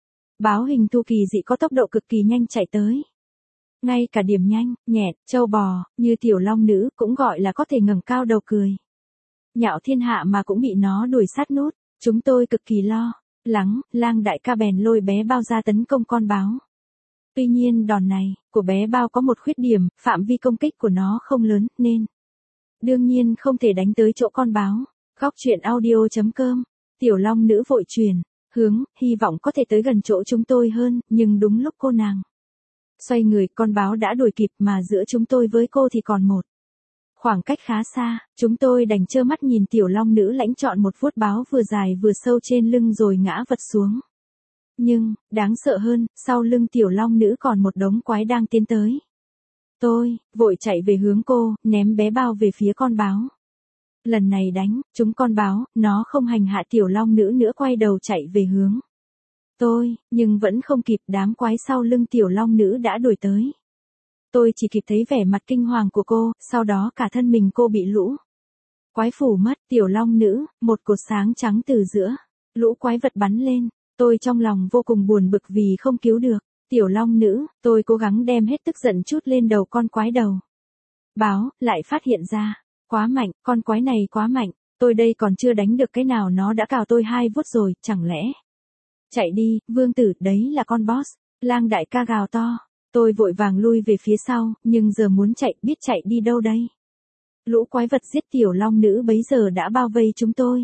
báo hình thù kỳ dị có tốc độ cực kỳ nhanh chạy tới. Ngay cả điểm nhanh, nhẹt, trâu bò, như tiểu long nữ cũng gọi là có thể ngẩng cao đầu cười nhạo thiên hạ mà cũng bị nó đuổi sát nút. Chúng tôi cực kỳ lo lắng, Lang đại ca bèn lôi bé bao ra tấn công con báo. Tuy nhiên đòn này của bé bao có một khuyết điểm, phạm vi công kích của nó không lớn, nên đương nhiên không thể đánh tới chỗ con báo. Khóc chuyện audio.com. Tiểu long nữ vội truyền hướng, hy vọng có thể tới gần chỗ chúng tôi hơn, nhưng đúng lúc cô nàng xoay người, con báo đã đuổi kịp, mà giữa chúng tôi với cô thì còn một khoảng cách khá xa. Chúng tôi đành trơ mắt nhìn tiểu long nữ lãnh chọn một vuốt báo vừa dài vừa sâu trên lưng rồi ngã vật xuống. Nhưng, đáng sợ hơn, sau lưng tiểu long nữ còn một đống quái đang tiến tới. Tôi, vội chạy về hướng cô, ném bé bao về phía con báo. Lần này đánh, trúng con báo, nó không hành hạ tiểu long nữ nữa quay đầu chạy về hướng tôi, nhưng vẫn không kịp, đám quái sau lưng tiểu long nữ đã đuổi tới. Tôi chỉ kịp thấy vẻ mặt kinh hoàng của cô, sau đó cả thân mình cô bị lũ quái phủ mất, tiểu long nữ, một cột sáng trắng từ giữa lũ quái vật bắn lên. Tôi trong lòng vô cùng buồn bực vì không cứu được tiểu long nữ, tôi cố gắng đem hết tức giận trút lên đầu con quái đầu báo, lại phát hiện ra, quá mạnh, con quái này quá mạnh, tôi đây còn chưa đánh được cái nào nó đã cào tôi 2 vuốt rồi, chẳng lẽ. Chạy đi, vương tử, đấy là con boss, lang đại ca gào to. Tôi vội vàng lui về phía sau, nhưng giờ muốn chạy, biết chạy đi đâu đây. Lũ quái vật giết tiểu long nữ bấy giờ đã bao vây chúng tôi.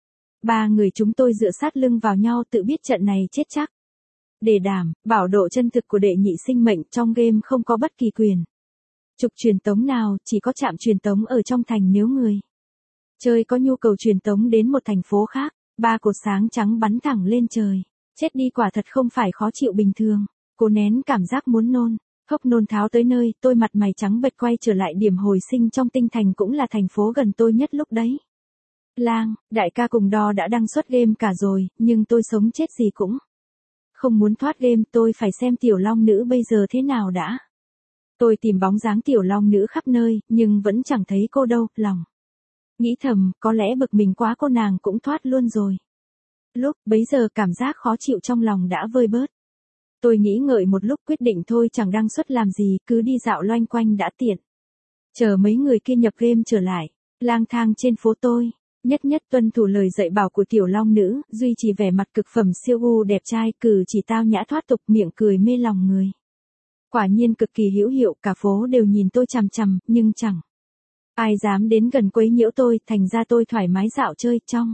3 người chúng tôi dựa sát lưng vào nhau tự biết trận này chết chắc. Để đảm, bảo độ chân thực của đệ nhị sinh mệnh trong game không có bất kỳ quyền trục truyền tống nào, chỉ có trạm truyền tống ở trong thành nếu người chơi có nhu cầu truyền tống đến một thành phố khác. 3 cột sáng trắng bắn thẳng lên trời. Chết đi quả thật không phải khó chịu bình thường. Cố nén cảm giác muốn nôn. Hốc nôn tháo tới nơi, tôi mặt mày trắng bệch quay trở lại điểm hồi sinh trong tinh thành cũng là thành phố gần tôi nhất lúc đấy. Lang, đại ca cùng đo đã đăng xuất game cả rồi, nhưng tôi sống chết gì cũng không muốn thoát game, tôi phải xem tiểu long nữ bây giờ thế nào đã. Tôi tìm bóng dáng tiểu long nữ khắp nơi, nhưng vẫn chẳng thấy cô đâu, lòng nghĩ thầm, có lẽ bực mình quá cô nàng cũng thoát luôn rồi. Lúc bấy giờ cảm giác khó chịu trong lòng đã vơi bớt. Tôi nghĩ ngợi một lúc quyết định thôi chẳng đăng xuất làm gì, cứ đi dạo loanh quanh đã tiện. Chờ mấy người kia nhập game trở lại, lang thang trên phố tôi, nhất nhất tuân thủ lời dạy bảo của tiểu long nữ, duy trì vẻ mặt cực phẩm siêu gu đẹp trai, cử chỉ tao nhã thoát tục, miệng cười mê lòng người. Quả nhiên cực kỳ hữu hiệu, cả phố đều nhìn tôi chằm chằm, nhưng chẳng ai dám đến gần quấy nhiễu tôi, thành ra tôi thoải mái dạo chơi trong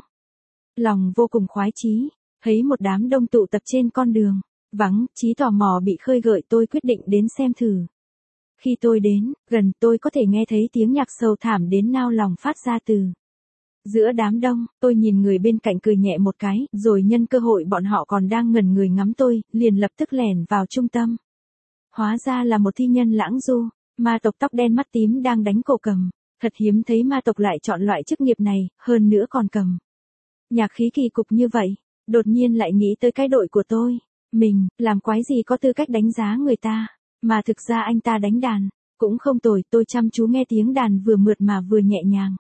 lòng vô cùng khoái chí. Thấy một đám đông tụ tập trên con đường vắng, trí tò mò bị khơi gợi, tôi quyết định đến xem thử. Khi tôi đến gần, tôi có thể nghe thấy tiếng nhạc sầu thảm đến nao lòng phát ra từ giữa đám đông. Tôi nhìn người bên cạnh cười nhẹ một cái, rồi nhân cơ hội bọn họ còn đang ngẩn người ngắm tôi, liền lập tức lẻn vào trung tâm. Hóa ra là một thi nhân lãng du, ma tộc tóc đen mắt tím đang đánh cổ cầm. Thật hiếm thấy ma tộc lại chọn loại chức nghiệp này, hơn nữa còn cầm nhạc khí kỳ cục như vậy. Đột nhiên lại nghĩ tới cái đội của tôi. Mình, làm quái gì có tư cách đánh giá người ta, mà thực ra anh ta đánh đàn cũng không tồi. Tôi chăm chú nghe tiếng đàn vừa mượt mà vừa nhẹ nhàng.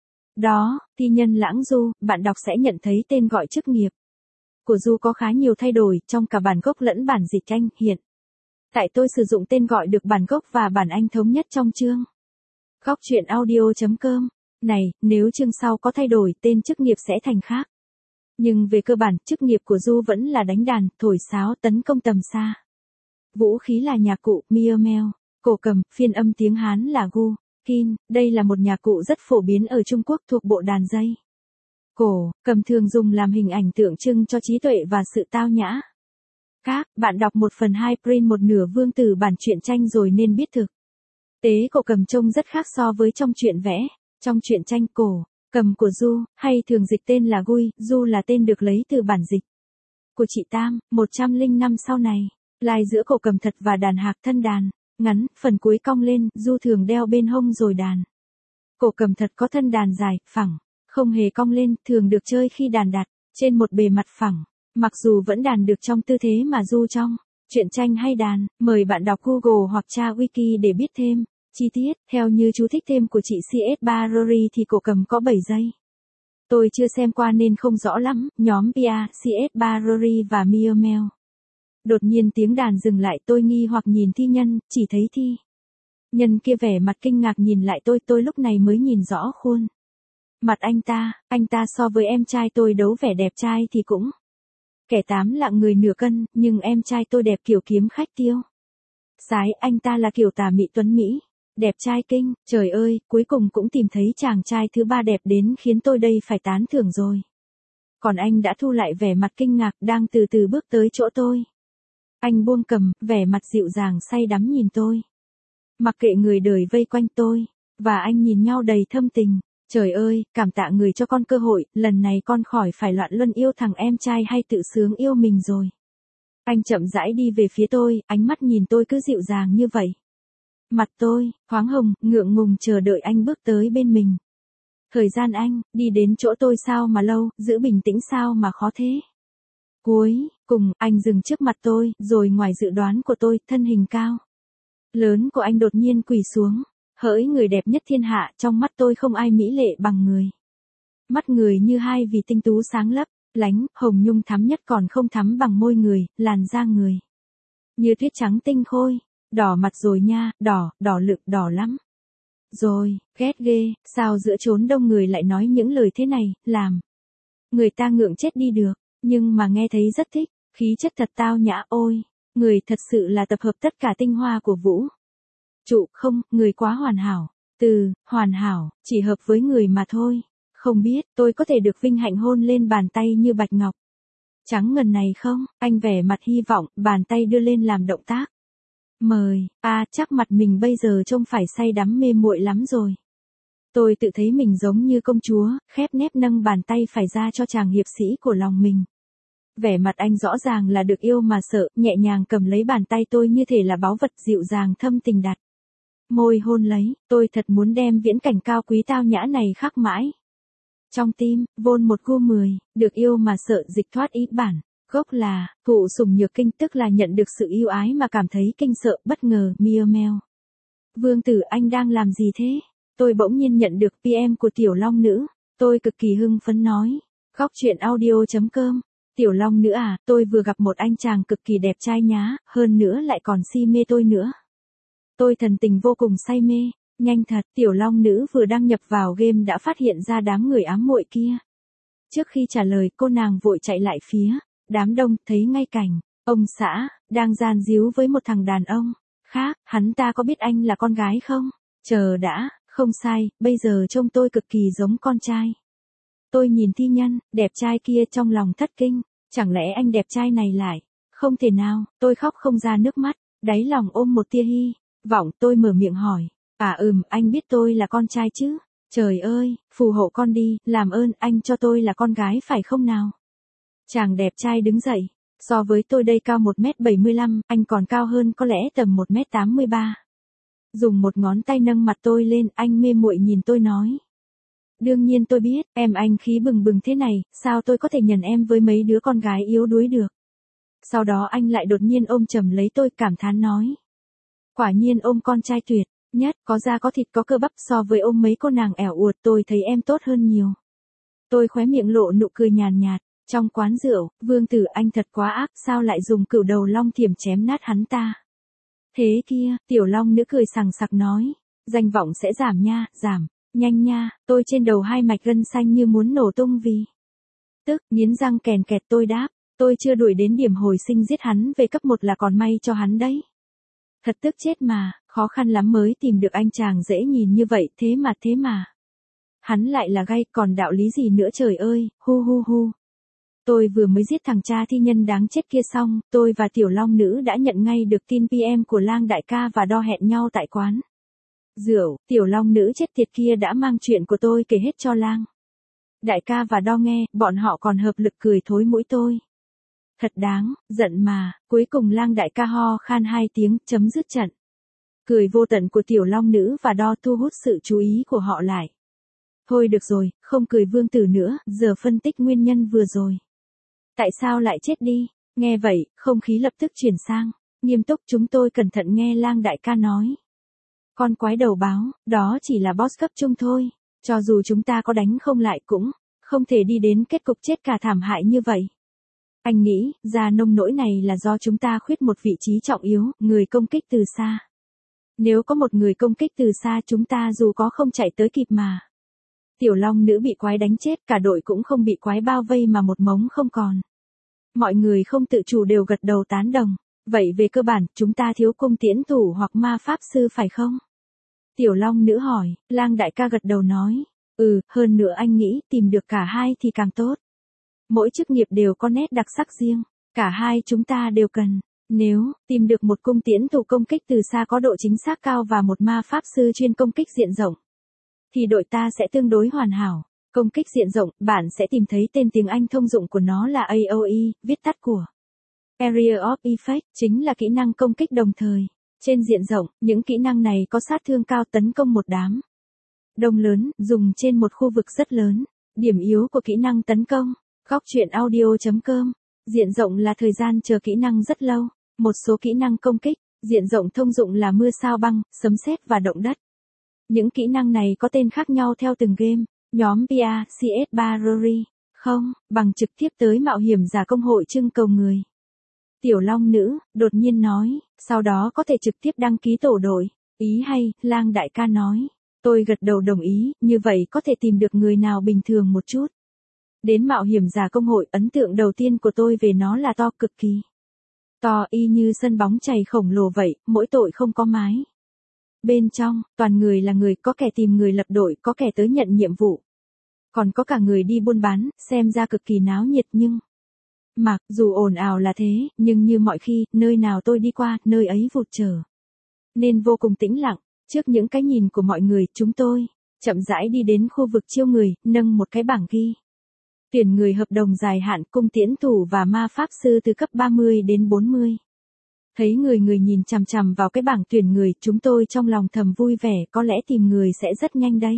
Đó, thi nhân lãng du, bạn đọc sẽ nhận thấy tên gọi chức nghiệp của du có khá nhiều thay đổi trong cả bản gốc lẫn bản dịch Anh. Hiện tại tôi sử dụng tên gọi được bản gốc và bản Anh thống nhất trong chương Góc truyện audio.com này. Nếu chương sau có thay đổi, tên chức nghiệp sẽ thành khác. Nhưng về cơ bản, chức nghiệp của du vẫn là đánh đàn, thổi sáo, tấn công tầm xa. Vũ khí là nhạc cụ, miêu-meo, cổ cầm, phiên âm tiếng Hán là gu, kin. Đây là một nhạc cụ rất phổ biến ở Trung Quốc thuộc bộ đàn dây. Cổ, cầm thường dùng làm hình ảnh tượng trưng cho trí tuệ và sự tao nhã. Các bạn đọc 1/2 print 1/2 vương tử bản truyện tranh rồi nên biết thực tế cổ cầm trông rất khác so với trong truyện vẽ. Trong truyện tranh, cổ cầm của du, hay thường dịch tên là gui, du là tên được lấy từ bản dịch của chị Tam. 100 năm sau này, lai giữa cổ cầm thật và đàn hạc thân đàn ngắn, phần cuối cong lên, du thường đeo bên hông rồi đàn. Cổ cầm thật có thân đàn dài, phẳng, không hề cong lên, thường được chơi khi đàn đặt trên một bề mặt phẳng. Mặc dù vẫn đàn được trong tư thế mà du trong truyện tranh hay đàn. Mời bạn đọc Google hoặc tra Wiki để biết thêm chi tiết. Theo như chú thích thêm của chị CS3 Rory thì cổ cầm có 7 giây. Tôi chưa xem qua nên không rõ lắm. Nhóm Pia, CS3 Rory và miêu-meo. Đột nhiên tiếng đàn dừng lại, tôi nghi hoặc nhìn thi nhân, chỉ thấy thi nhân kia vẻ mặt kinh ngạc nhìn lại tôi lúc này mới nhìn rõ khuôn mặt anh ta so với em trai tôi đấu vẻ đẹp trai thì cũng kẻ 8 lạng người nửa cân, nhưng em trai tôi đẹp kiểu kiếm khách tiêu sái, anh ta là kiểu tà mị tuấn mỹ, đẹp trai kinh. Trời ơi, cuối cùng cũng tìm thấy chàng trai thứ 3 đẹp đến khiến tôi đây phải tán thưởng rồi. Còn anh đã thu lại vẻ mặt kinh ngạc, đang từ từ bước tới chỗ tôi. Anh buông cầm, vẻ mặt dịu dàng say đắm nhìn tôi. Mặc kệ người đời vây quanh tôi và anh nhìn nhau đầy thâm tình. Trời ơi, cảm tạ người cho con cơ hội, lần này con khỏi phải loạn luân yêu thằng em trai hay tự sướng yêu mình rồi. Anh chậm rãi đi về phía tôi, ánh mắt nhìn tôi cứ dịu dàng như vậy. Mặt tôi, thoáng hồng, ngượng ngùng chờ đợi anh bước tới bên mình. Thời gian anh, đi đến chỗ tôi sao mà lâu, giữ bình tĩnh sao mà khó thế. Cuối cùng, anh dừng trước mặt tôi, rồi ngoài dự đoán của tôi, thân hình cao lớn của anh đột nhiên quỳ xuống. Hỡi người đẹp nhất thiên hạ, trong mắt tôi không ai mỹ lệ bằng người. Mắt người như hai vì tinh tú sáng lấp, lánh, hồng nhung thắm nhất còn không thắm bằng môi người, làn da người. Như tuyết trắng tinh khôi, đỏ mặt rồi nha, đỏ lựng, đỏ lắm. Rồi, ghét ghê, sao giữa chốn đông người lại nói những lời thế này, làm người ta ngượng chết đi được, nhưng mà nghe thấy rất thích, khí chất thật tao nhã, ôi, người thật sự là tập hợp tất cả tinh hoa của vũ trụ, không, người quá hoàn hảo, từ, hoàn hảo, chỉ hợp với người mà thôi, không biết, tôi có thể được vinh hạnh hôn lên bàn tay như bạch ngọc trắng ngần này không, anh vẻ mặt hy vọng, bàn tay đưa lên làm động tác. Mời, chắc mặt mình bây giờ trông phải say đắm mê muội lắm rồi. Tôi tự thấy mình giống như công chúa, khép nép nâng bàn tay phải ra cho chàng hiệp sĩ của lòng mình. Vẻ mặt anh rõ ràng là được yêu mà sợ, nhẹ nhàng cầm lấy bàn tay tôi như thể là báu vật dịu dàng thâm tình đặt. Môi hôn lấy, tôi thật muốn đem viễn cảnh cao quý tao nhã này khắc mãi. Trong tim, vôn một gu 10, được yêu mà sợ dịch thoát ý bản. Gốc là, thụ sủng nhược kinh tức là nhận được sự yêu ái mà cảm thấy kinh sợ, bất ngờ, miêu meo. Vương tử anh đang làm gì thế? Tôi bỗng nhiên nhận được PM của Tiểu Long Nữ. Tôi cực kỳ hưng phấn nói. Góc chuyện audio.com. Tiểu Long Nữ à, tôi vừa gặp một anh chàng cực kỳ đẹp trai nhá, hơn nữa lại còn si mê tôi nữa. Tôi thần tình vô cùng say mê. Nhanh thật, Tiểu Long Nữ vừa đăng nhập vào game đã phát hiện ra đám người ám muội kia. Trước khi trả lời, cô nàng vội chạy lại phía đám đông, thấy ngay cảnh ông xã đang gian díu với một thằng đàn ông khác. Hắn ta có biết anh là con gái không? Chờ đã, không sai, bây giờ trông tôi cực kỳ giống con trai. Tôi nhìn thi nhân đẹp trai kia trong lòng thất kinh. Chẳng lẽ anh đẹp trai này lại? Không thể nào, tôi khóc không ra nước mắt, đáy lòng ôm một tia hy vọng. Tôi mở miệng hỏi. Anh biết tôi là con trai chứ? Trời ơi, phù hộ con đi, làm ơn anh cho tôi là con gái phải không nào? Chàng đẹp trai đứng dậy. So với tôi đây cao 1m75, anh còn cao hơn có lẽ tầm 1m83. Dùng một ngón tay nâng mặt tôi lên, anh mê muội nhìn tôi nói. Đương nhiên tôi biết, anh khí bừng bừng thế này, sao tôi có thể nhận em với mấy đứa con gái yếu đuối được. Sau đó anh lại đột nhiên ôm chầm lấy tôi, cảm thán nói. Quả nhiên ôm con trai tuyệt nhất, có da có thịt có cơ bắp, so với ôm mấy cô nàng ẻo uột tôi thấy em tốt hơn nhiều. Tôi khóe miệng lộ nụ cười nhàn nhạt. Trong quán rượu, vương tử anh thật quá ác, sao lại dùng cửu đầu long thiểm chém nát hắn ta. Thế kia, Tiểu Long Nữ cười sằng sặc nói, danh vọng sẽ giảm nha, giảm, nhanh nha, tôi trên đầu hai mạch gân xanh như muốn nổ tung vì tức, nghiến răng kèn kẹt tôi đáp, tôi chưa đuổi đến điểm hồi sinh giết hắn về cấp 1 là còn may cho hắn đấy. Thật tức chết mà, khó khăn lắm mới tìm được anh chàng dễ nhìn như vậy, thế mà. Hắn lại là gay, còn đạo lý gì nữa trời ơi, hu. Tôi vừa mới giết thằng cha thi nhân đáng chết kia xong, tôi và Tiểu Long Nữ đã nhận ngay được tin PM của Lang đại ca và đo hẹn nhau tại quán rượu. Tiểu Long Nữ chết tiệt kia đã mang chuyện của tôi kể hết cho Lang đại ca và đo nghe, bọn họ còn hợp lực cười thối mũi tôi. Thật đáng giận mà, cuối cùng Lang đại ca ho khan 2 tiếng, chấm dứt trận cười vô tận của Tiểu Long Nữ và đo, thu hút sự chú ý của họ lại. Thôi được rồi, không cười vương tử nữa, giờ phân tích nguyên nhân vừa rồi. Tại sao lại chết đi? Nghe vậy, không khí lập tức chuyển sang nghiêm túc. Chúng tôi cẩn thận nghe Lang đại ca nói. Con quái đầu báo, đó chỉ là boss cấp trung thôi. Cho dù chúng ta có đánh không lại cũng không thể đi đến kết cục chết cả thảm hại như vậy. Anh nghĩ, ra nông nỗi này là do chúng ta khuyết một vị trí trọng yếu, người công kích từ xa. Nếu có một người công kích từ xa chúng ta dù có không chạy tới kịp mà. Tiểu Long Nữ bị quái đánh chết, cả đội cũng không bị quái bao vây mà một mống không còn. Mọi người không tự chủ đều gật đầu tán đồng. Vậy về cơ bản, chúng ta thiếu cung tiễn thủ hoặc ma pháp sư phải không? Tiểu Long Nữ hỏi, Lang đại ca gật đầu nói. Hơn nữa anh nghĩ tìm được cả hai thì càng tốt. Mỗi chức nghiệp đều có nét đặc sắc riêng. Cả hai chúng ta đều cần. Nếu tìm được một cung tiễn thủ công kích từ xa có độ chính xác cao và một ma pháp sư chuyên công kích diện rộng, thì đội ta sẽ tương đối hoàn hảo. Công kích diện rộng, bạn sẽ tìm thấy tên tiếng Anh thông dụng của nó là AOE, viết tắt của Area of Effect, chính là kỹ năng công kích đồng thời. Trên diện rộng, những kỹ năng này có sát thương cao, tấn công một đám đông lớn, dùng trên một khu vực rất lớn. Điểm yếu của kỹ năng tấn công. Góc truyện audio.com. Diện rộng là thời gian chờ kỹ năng rất lâu. Một số kỹ năng công kích, diện rộng thông dụng là mưa sao băng, sấm sét và động đất. Những kỹ năng này có tên khác nhau theo từng game. Nhóm PA, CS3 Rory. Không, bằng trực tiếp tới mạo hiểm giả công hội trưng cầu người. Tiểu Long Nữ, đột nhiên nói, sau đó có thể trực tiếp đăng ký tổ đội. Ý hay, Lang đại ca nói. Tôi gật đầu đồng ý, như vậy có thể tìm được người nào bình thường một chút. Đến mạo hiểm giả công hội, ấn tượng đầu tiên của tôi về nó là to cực kỳ. To y như sân bóng chày khổng lồ vậy, mỗi tội không có mái. Bên trong, toàn người là người, có kẻ tìm người lập đội, có kẻ tới nhận nhiệm vụ. Còn có cả người đi buôn bán, xem ra cực kỳ náo nhiệt nhưng... Mặc dù ồn ào là thế, nhưng như mọi khi, nơi nào tôi đi qua, nơi ấy vụt trở. Nên vô cùng tĩnh lặng, trước những cái nhìn của mọi người, chúng tôi chậm rãi đi đến khu vực chiêu người, nâng một cái bảng ghi. Tuyển người hợp đồng dài hạn, cung tiễn thủ và ma pháp sư từ cấp 30 đến 40. Thấy người nhìn chằm chằm vào cái bảng tuyển người, chúng tôi trong lòng thầm vui vẻ, có lẽ tìm người sẽ rất nhanh đây.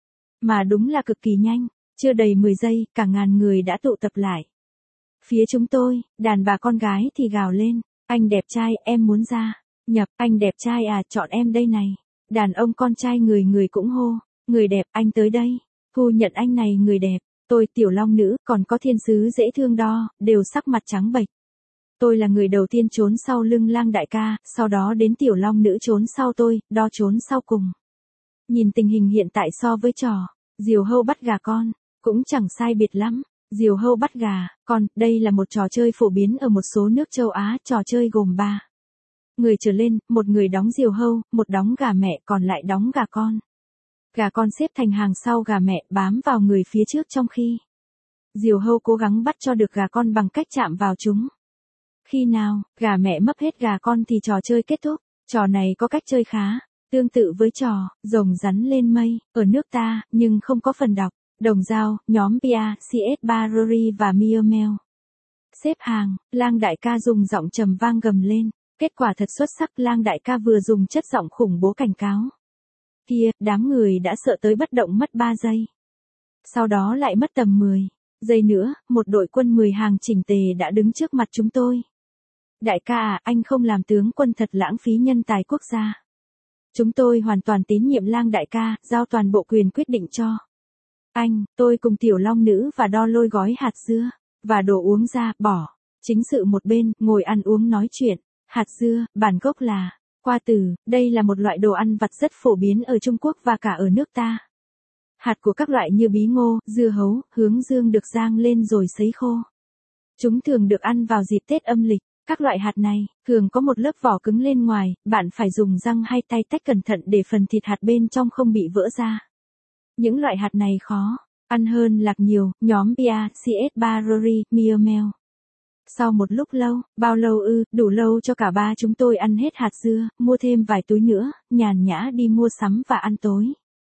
Mà đúng là cực kỳ nhanh, chưa đầy 10 giây, cả ngàn người đã tụ tập lại. Phía chúng tôi, đàn bà con gái thì gào lên, anh đẹp trai, em muốn ra, nhập, anh đẹp trai à, chọn em đây này. Đàn ông con trai người cũng hô, người đẹp, anh tới đây, thu nhận anh này người đẹp. Tôi Tiểu Long Nữ, còn có thiên sứ dễ thương đo, đều sắc mặt trắng bệch. Tôi là người đầu tiên trốn sau lưng Lang đại ca, sau đó đến Tiểu Long Nữ trốn sau tôi, đo trốn sau cùng. Nhìn tình hình hiện tại so với trò diều hâu bắt gà con, cũng chẳng sai biệt lắm. Diều hâu bắt gà con, đây là một trò chơi phổ biến ở một số nước châu Á, trò chơi gồm 3 người trở lên, một người đóng diều hâu, một đóng gà mẹ, còn lại đóng gà con. Gà con xếp thành hàng sau gà mẹ, bám vào người phía trước, trong khi diều hâu cố gắng bắt cho được gà con bằng cách chạm vào chúng. Khi nào gà mẹ mấp hết gà con thì trò chơi kết thúc. Trò này có cách chơi khá tương tự với trò rồng rắn lên mây ở nước ta, nhưng không có phần đọc. Đồng dao, nhóm PA, CS3 Rory và Meow Meow. Xếp hàng, Lang đại ca dùng giọng trầm vang gầm lên. Kết quả thật xuất sắc, Lang đại ca vừa dùng chất giọng khủng bố cảnh cáo. Kia, đám người đã sợ tới bất động mất 3 giây. Sau đó lại mất tầm 10 giây nữa, một đội quân 10 hàng chỉnh tề đã đứng trước mặt chúng tôi. Đại ca à, anh không làm tướng quân thật lãng phí nhân tài quốc gia. Chúng tôi hoàn toàn tín nhiệm Lang đại ca, giao toàn bộ quyền quyết định cho anh. Tôi cùng Tiểu Long Nữ và đo lôi gói hạt dưa và đồ uống ra, bỏ chính sự một bên, ngồi ăn uống nói chuyện. Hạt dưa, bản gốc là qua từ, đây là một loại đồ ăn vặt rất phổ biến ở Trung Quốc và cả ở nước ta. Hạt của các loại như bí ngô, dưa hấu, hướng dương được rang lên rồi sấy khô. Chúng thường được ăn vào dịp Tết âm lịch. Các loại hạt này thường có một lớp vỏ cứng lên ngoài, bạn phải dùng răng hay tay tách cẩn thận để phần thịt hạt bên trong không bị vỡ ra. Những loại hạt này khó ăn hơn lạc nhiều. Nhóm PA, CS3 Rory, Meow Meow. Sau một lúc lâu, bao lâu ư, đủ lâu cho cả ba chúng tôi ăn hết hạt dưa, mua thêm vài túi nữa, nhàn nhã đi mua sắm và ăn tối.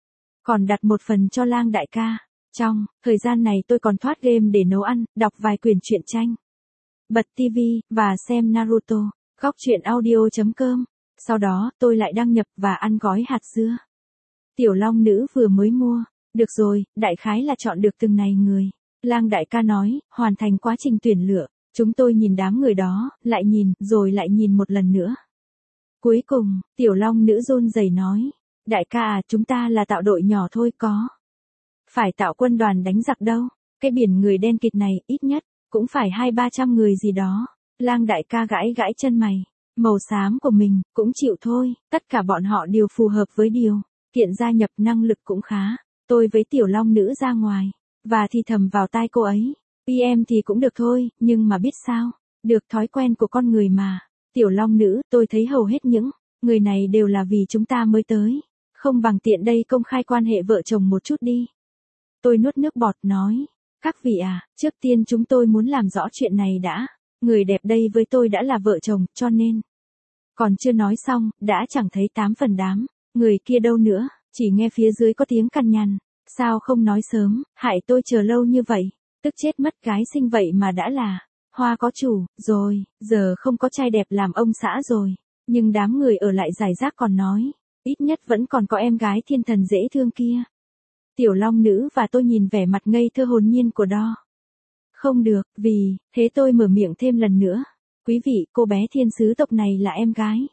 Còn đặt một phần cho Lang đại ca. Trong thời gian này tôi còn thoát game để nấu ăn, đọc vài quyển truyện tranh, bật TV, và xem Naruto. Góc truyện audio.com. Sau đó, tôi lại đăng nhập và ăn gói hạt dưa. Tiểu Long Nữ vừa mới mua. Được rồi, đại khái là chọn được từng này người. Lang đại ca nói, hoàn thành quá trình tuyển lựa. Chúng tôi nhìn đám người đó, lại nhìn, rồi lại nhìn một lần nữa. Cuối cùng, Tiểu Long Nữ run rẩy nói. Đại ca à, chúng ta là tạo đội nhỏ thôi, có phải tạo quân đoàn đánh giặc đâu. Cái biển người đen kịt này, ít nhất cũng phải 200-300 người gì đó. Lang đại ca gãi gãi chân mày. Màu xám của mình, cũng chịu thôi. Tất cả bọn họ đều phù hợp với điều kiện gia nhập, năng lực cũng khá. Tôi với Tiểu Long Nữ ra ngoài, và thì thầm vào tai cô ấy. PM thì cũng được thôi, nhưng mà biết sao, được thói quen của con người mà. Tiểu Long Nữ, tôi thấy hầu hết những người này đều là vì chúng ta mới tới. Không bằng tiện đây công khai quan hệ vợ chồng một chút đi. Tôi nuốt nước bọt nói. Các vị à, trước tiên chúng tôi muốn làm rõ chuyện này đã. Người đẹp đây với tôi đã là vợ chồng, cho nên. Còn chưa nói xong, đã chẳng thấy 8 phần đám. Người kia đâu nữa, chỉ nghe phía dưới có tiếng cằn nhằn. Sao không nói sớm, hại tôi chờ lâu như vậy. Tức chết mất, gái xinh vậy mà đã là hoa có chủ, rồi, giờ không có trai đẹp làm ông xã rồi. Nhưng đám người ở lại giải rác còn nói, ít nhất vẫn còn có em gái thiên thần dễ thương kia. Tiểu long nữ và tôi nhìn vẻ mặt ngây thơ hồn nhiên của Đo. Không được, vì, thế tôi mở miệng thêm lần nữa. Quý vị, cô bé thiên sứ tộc này là em gái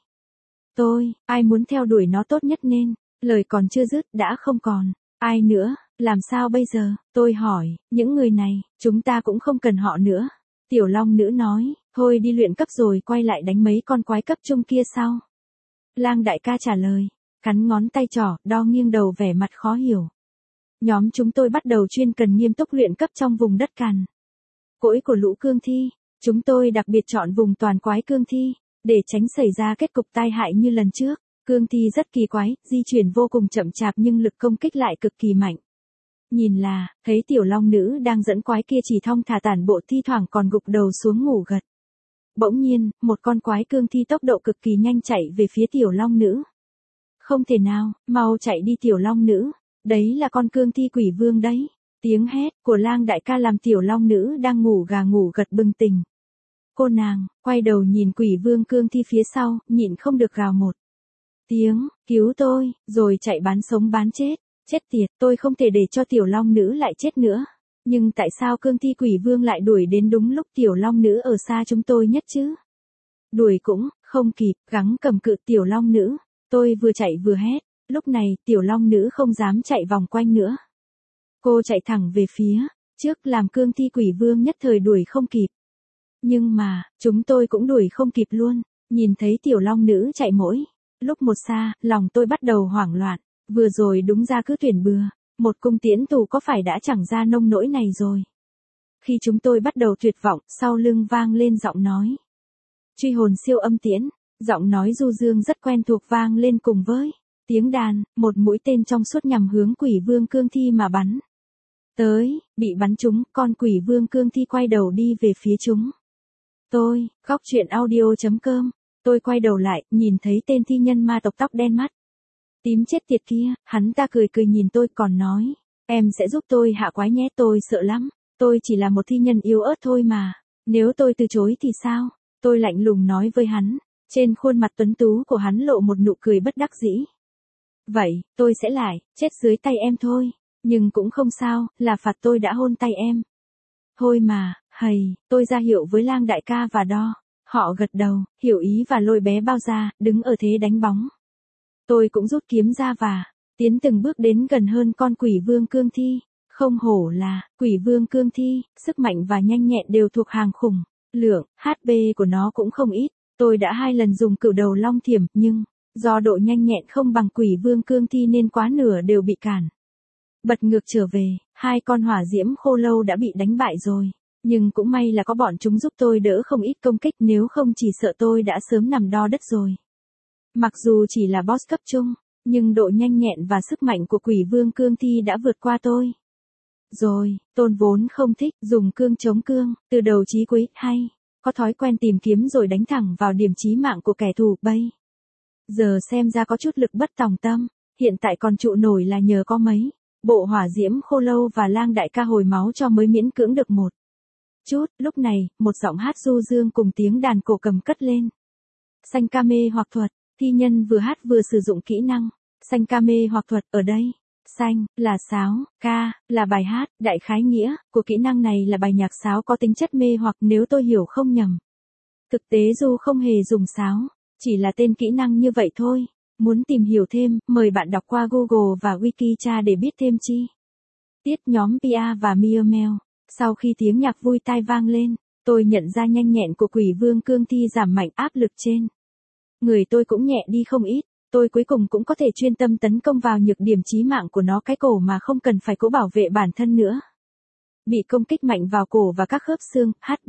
tôi, ai muốn theo đuổi nó tốt nhất nên, lời còn chưa dứt đã không còn. Ai nữa, làm sao bây giờ, tôi hỏi, những người này, chúng ta cũng không cần họ nữa. Tiểu long nữ nói, thôi đi luyện cấp rồi quay lại đánh mấy con quái cấp trung kia sau. Lang đại ca trả lời, cắn ngón tay trỏ, Đo nghiêng đầu vẻ mặt khó hiểu. Nhóm chúng tôi bắt đầu chuyên cần nghiêm túc luyện cấp trong vùng đất cằn cỗi của lũ cương thi. Chúng tôi đặc biệt chọn vùng toàn quái cương thi, để tránh xảy ra kết cục tai hại như lần trước. Cương thi rất kỳ quái, di chuyển vô cùng chậm chạp nhưng lực công kích lại cực kỳ mạnh. Nhìn là, thấy tiểu long nữ đang dẫn quái kia chỉ thong thả tản bộ thi thoảng còn gục đầu xuống ngủ gật. Bỗng nhiên, một con quái cương thi tốc độ cực kỳ nhanh chạy về phía tiểu long nữ. Không thể nào, mau chạy đi tiểu long nữ. Đấy là con cương thi quỷ vương đấy. Tiếng hét của Lang đại ca làm tiểu long nữ đang ngủ gà ngủ gật bừng tỉnh. Cô nàng, quay đầu nhìn quỷ vương cương thi phía sau, nhịn không được gào một tiếng, cứu tôi, rồi chạy bán sống bán chết. Chết tiệt, tôi không thể để cho tiểu long nữ lại chết nữa. Nhưng tại sao cương thi quỷ vương lại đuổi đến đúng lúc tiểu long nữ ở xa chúng tôi nhất chứ? Đuổi cũng, không kịp, gắng cầm cự tiểu long nữ. Tôi vừa chạy vừa hét, lúc này tiểu long nữ không dám chạy vòng quanh nữa. Cô chạy thẳng về phía trước làm cương thi quỷ vương nhất thời đuổi không kịp. Nhưng mà, chúng tôi cũng đuổi không kịp luôn. Nhìn thấy tiểu long nữ chạy mỗi lúc một xa, lòng tôi bắt đầu hoảng loạn. Vừa rồi đúng ra cứ tuyển bừa, một cung tiễn tù có phải đã chẳng ra nông nỗi này rồi. Khi chúng tôi bắt đầu tuyệt vọng, sau lưng vang lên giọng nói. Truy hồn siêu âm tiễn, giọng nói du dương rất quen thuộc vang lên cùng với tiếng đàn, một mũi tên trong suốt nhằm hướng quỷ vương cương thi mà bắn. Tới, bị bắn trúng, con quỷ vương cương thi quay đầu đi về phía chúng. Tôi, góc truyện audio.com, tôi quay đầu lại, nhìn thấy tên thi nhân ma tộc tóc đen mắt tím chết tiệt kia, hắn ta cười cười nhìn tôi còn nói, em sẽ giúp tôi hạ quái nhé, tôi sợ lắm, tôi chỉ là một thi nhân yếu ớt thôi mà, nếu tôi từ chối thì sao, tôi lạnh lùng nói với hắn, trên khuôn mặt tuấn tú của hắn lộ một nụ cười bất đắc dĩ. Vậy, tôi sẽ lại, chết dưới tay em thôi, nhưng cũng không sao, là phạt tôi đã hôn tay em. Thôi mà, hầy, tôi ra hiệu với Lang đại ca và Đo, họ gật đầu, hiểu ý và lôi bé bao ra, đứng ở thế đánh bóng. Tôi cũng rút kiếm ra và tiến từng bước đến gần hơn con quỷ vương cương thi. Không hổ là quỷ vương cương thi, sức mạnh và nhanh nhẹn đều thuộc hàng khủng. Lượng HP của nó cũng không ít. Tôi đã 2 lần dùng cửu đầu long thiểm, nhưng do độ nhanh nhẹn không bằng quỷ vương cương thi nên quá nửa đều bị cản. Bật ngược trở về, 2 con hỏa diễm khô lâu đã bị đánh bại rồi. Nhưng cũng may là có bọn chúng giúp tôi đỡ không ít công kích, nếu không chỉ sợ tôi đã sớm nằm đo đất rồi. Mặc dù chỉ là boss cấp trung, nhưng độ nhanh nhẹn và sức mạnh của quỷ vương cương thi đã vượt qua tôi. Rồi, Tôn vốn không thích dùng cương chống cương, từ đầu chí cuối, hay có thói quen tìm kiếm rồi đánh thẳng vào điểm chí mạng của kẻ thù, bây giờ xem ra có chút lực bất tòng tâm, hiện tại còn trụ nổi là nhờ có mấy bộ hỏa diễm khô lâu và Lang đại ca hồi máu cho mới miễn cưỡng được một chút. Lúc này, một giọng hát du dương cùng tiếng đàn cổ cầm cất lên. Xanh ca mê hoặc thuật, thi nhân vừa hát vừa sử dụng kỹ năng xanh ca mê hoặc thuật. Ở đây, xanh là sáo, ca là bài hát. Đại khái nghĩa của kỹ năng này là bài nhạc sáo có tính chất mê hoặc, nếu tôi hiểu không nhầm. Thực tế Du không hề dùng sáo, chỉ là tên kỹ năng như vậy thôi. Muốn tìm hiểu thêm, mời bạn đọc qua Google và Wikicha để biết thêm chi tiết. Nhóm Pia và Meow Meow. Sau khi tiếng nhạc vui tai vang lên, tôi nhận ra nhanh nhẹn của quỷ vương cương thi giảm mạnh, áp lực trên người tôi cũng nhẹ đi không ít. Tôi cuối cùng cũng có thể chuyên tâm tấn công vào nhược điểm chí mạng của nó, cái cổ, mà không cần phải cố bảo vệ bản thân nữa. Bị công kích mạnh vào cổ và các khớp xương, HP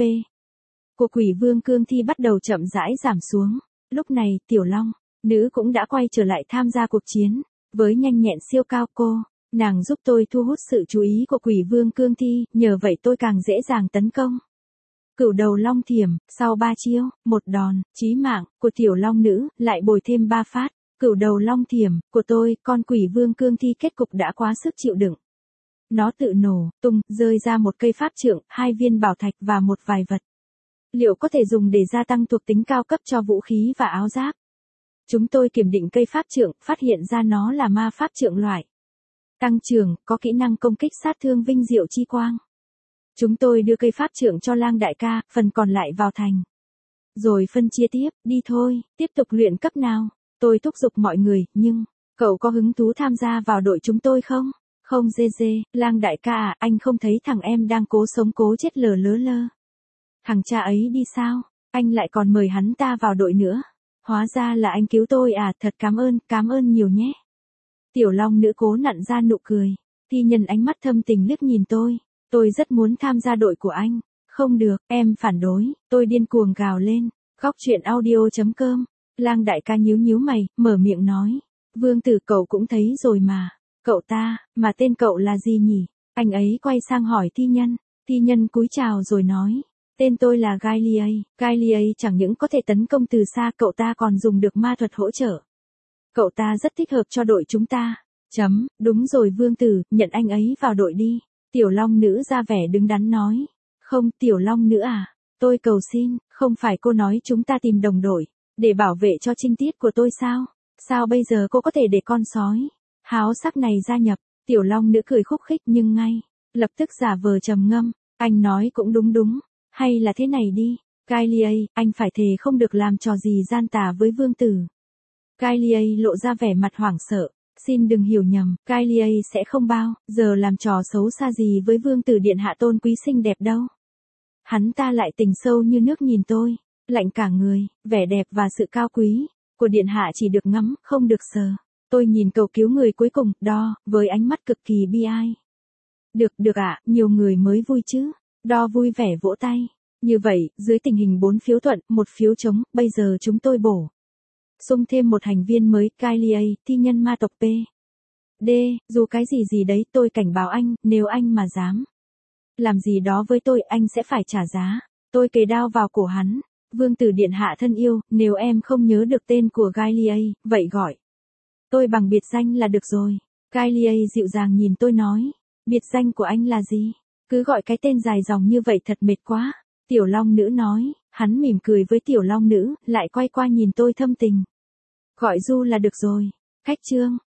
của quỷ vương cương thi bắt đầu chậm rãi giảm xuống. Lúc này, tiểu long nữ cũng đã quay trở lại tham gia cuộc chiến. Với nhanh nhẹn siêu cao, nàng giúp tôi thu hút sự chú ý của quỷ vương cương thi, nhờ vậy tôi càng dễ dàng tấn công. Cửu đầu long thiểm, sau 3 chiêu, một đòn chí mạng của tiểu long nữ, lại bồi thêm 3 phát cửu đầu long thiểm của tôi, con quỷ vương cương thi kết cục đã quá sức chịu đựng. Nó tự nổ tung, rơi ra một cây pháp trượng, 2 viên bảo thạch và một vài vật liệu có thể dùng để gia tăng thuộc tính cao cấp cho vũ khí và áo giáp. Chúng tôi kiểm định cây pháp trượng, phát hiện ra nó là ma pháp trượng loại. Tăng trưởng, có kỹ năng công kích sát thương vinh diệu chi quang. Chúng tôi đưa cây pháp trượng cho Lang đại ca, phần còn lại vào thành. Rồi phân chia tiếp, đi thôi, tiếp tục luyện cấp nào. Tôi thúc giục mọi người, nhưng, cậu có hứng thú tham gia vào đội chúng tôi không? Không dê dê, Lang đại ca à, anh không thấy thằng em đang cố sống cố chết lờ lơ. Thằng cha ấy đi sao? Anh lại còn mời hắn ta vào đội nữa. Hóa ra là anh cứu tôi à, thật cảm ơn nhiều nhé. Tiểu Long nữ cố nặn ra nụ cười. Thi Nhân ánh mắt thâm tình liếc nhìn tôi. Tôi rất muốn tham gia đội của anh. Không được, em phản đối, tôi điên cuồng gào lên. Góc truyện audio.com. Lang đại ca nhíu mày, mở miệng nói. Vương tử cậu cũng thấy rồi mà. Cậu ta, mà tên cậu là gì nhỉ? Anh ấy quay sang hỏi Thi Nhân. Thi Nhân cúi chào rồi nói. Tên tôi là Gailiei. Gailiei chẳng những có thể tấn công từ xa, cậu ta còn dùng được ma thuật hỗ trợ. Cậu ta rất thích hợp cho đội chúng ta. Đúng rồi vương tử, nhận anh ấy vào đội đi. Tiểu Long nữ ra vẻ đứng đắn nói. Không, Tiểu Long nữ à, tôi cầu xin, không phải cô nói chúng ta tìm đồng đội, để bảo vệ cho trinh tiết của tôi sao? Sao bây giờ cô có thể để con sói háo sắc này gia nhập? Tiểu Long nữ cười khúc khích nhưng ngay lập tức giả vờ trầm ngâm. Anh nói cũng đúng. Hay là thế này đi, Gailiei, anh phải thề không được làm trò gì gian tà với vương tử. Gailiei lộ ra vẻ mặt hoảng sợ. Xin đừng hiểu nhầm, Gailiei sẽ không bao giờ làm trò xấu xa gì với vương tử điện hạ tôn quý xinh đẹp đâu. Hắn ta lại tình sâu như nước nhìn tôi, lạnh cả người, vẻ đẹp và sự cao quý của điện hạ chỉ được ngắm, không được sờ. Tôi nhìn cầu cứu người cuối cùng, đo, với ánh mắt cực kỳ bi ai. Được ạ, nhiều người mới vui chứ. Đo vui vẻ vỗ tay. Như vậy, dưới tình hình 4 phiếu thuận, 1 phiếu chống, bây giờ chúng tôi bổ sung thêm một thành viên mới, Gailiei, thi nhân ma tộc P. D, dù cái gì đấy, tôi cảnh báo anh, nếu anh mà dám làm gì đó với tôi, anh sẽ phải trả giá. Tôi kề đao vào cổ hắn. Vương tử điện hạ thân yêu, nếu em không nhớ được tên của Gailiei, vậy gọi tôi bằng biệt danh là được rồi. Gailiei dịu dàng nhìn tôi nói. Biệt danh của anh là gì? Cứ gọi cái tên dài dòng như vậy thật mệt quá. Tiểu Long nữ nói. Hắn mỉm cười với Tiểu Long nữ, lại quay qua nhìn tôi thâm tình. Gọi Du là được rồi. Khách trương.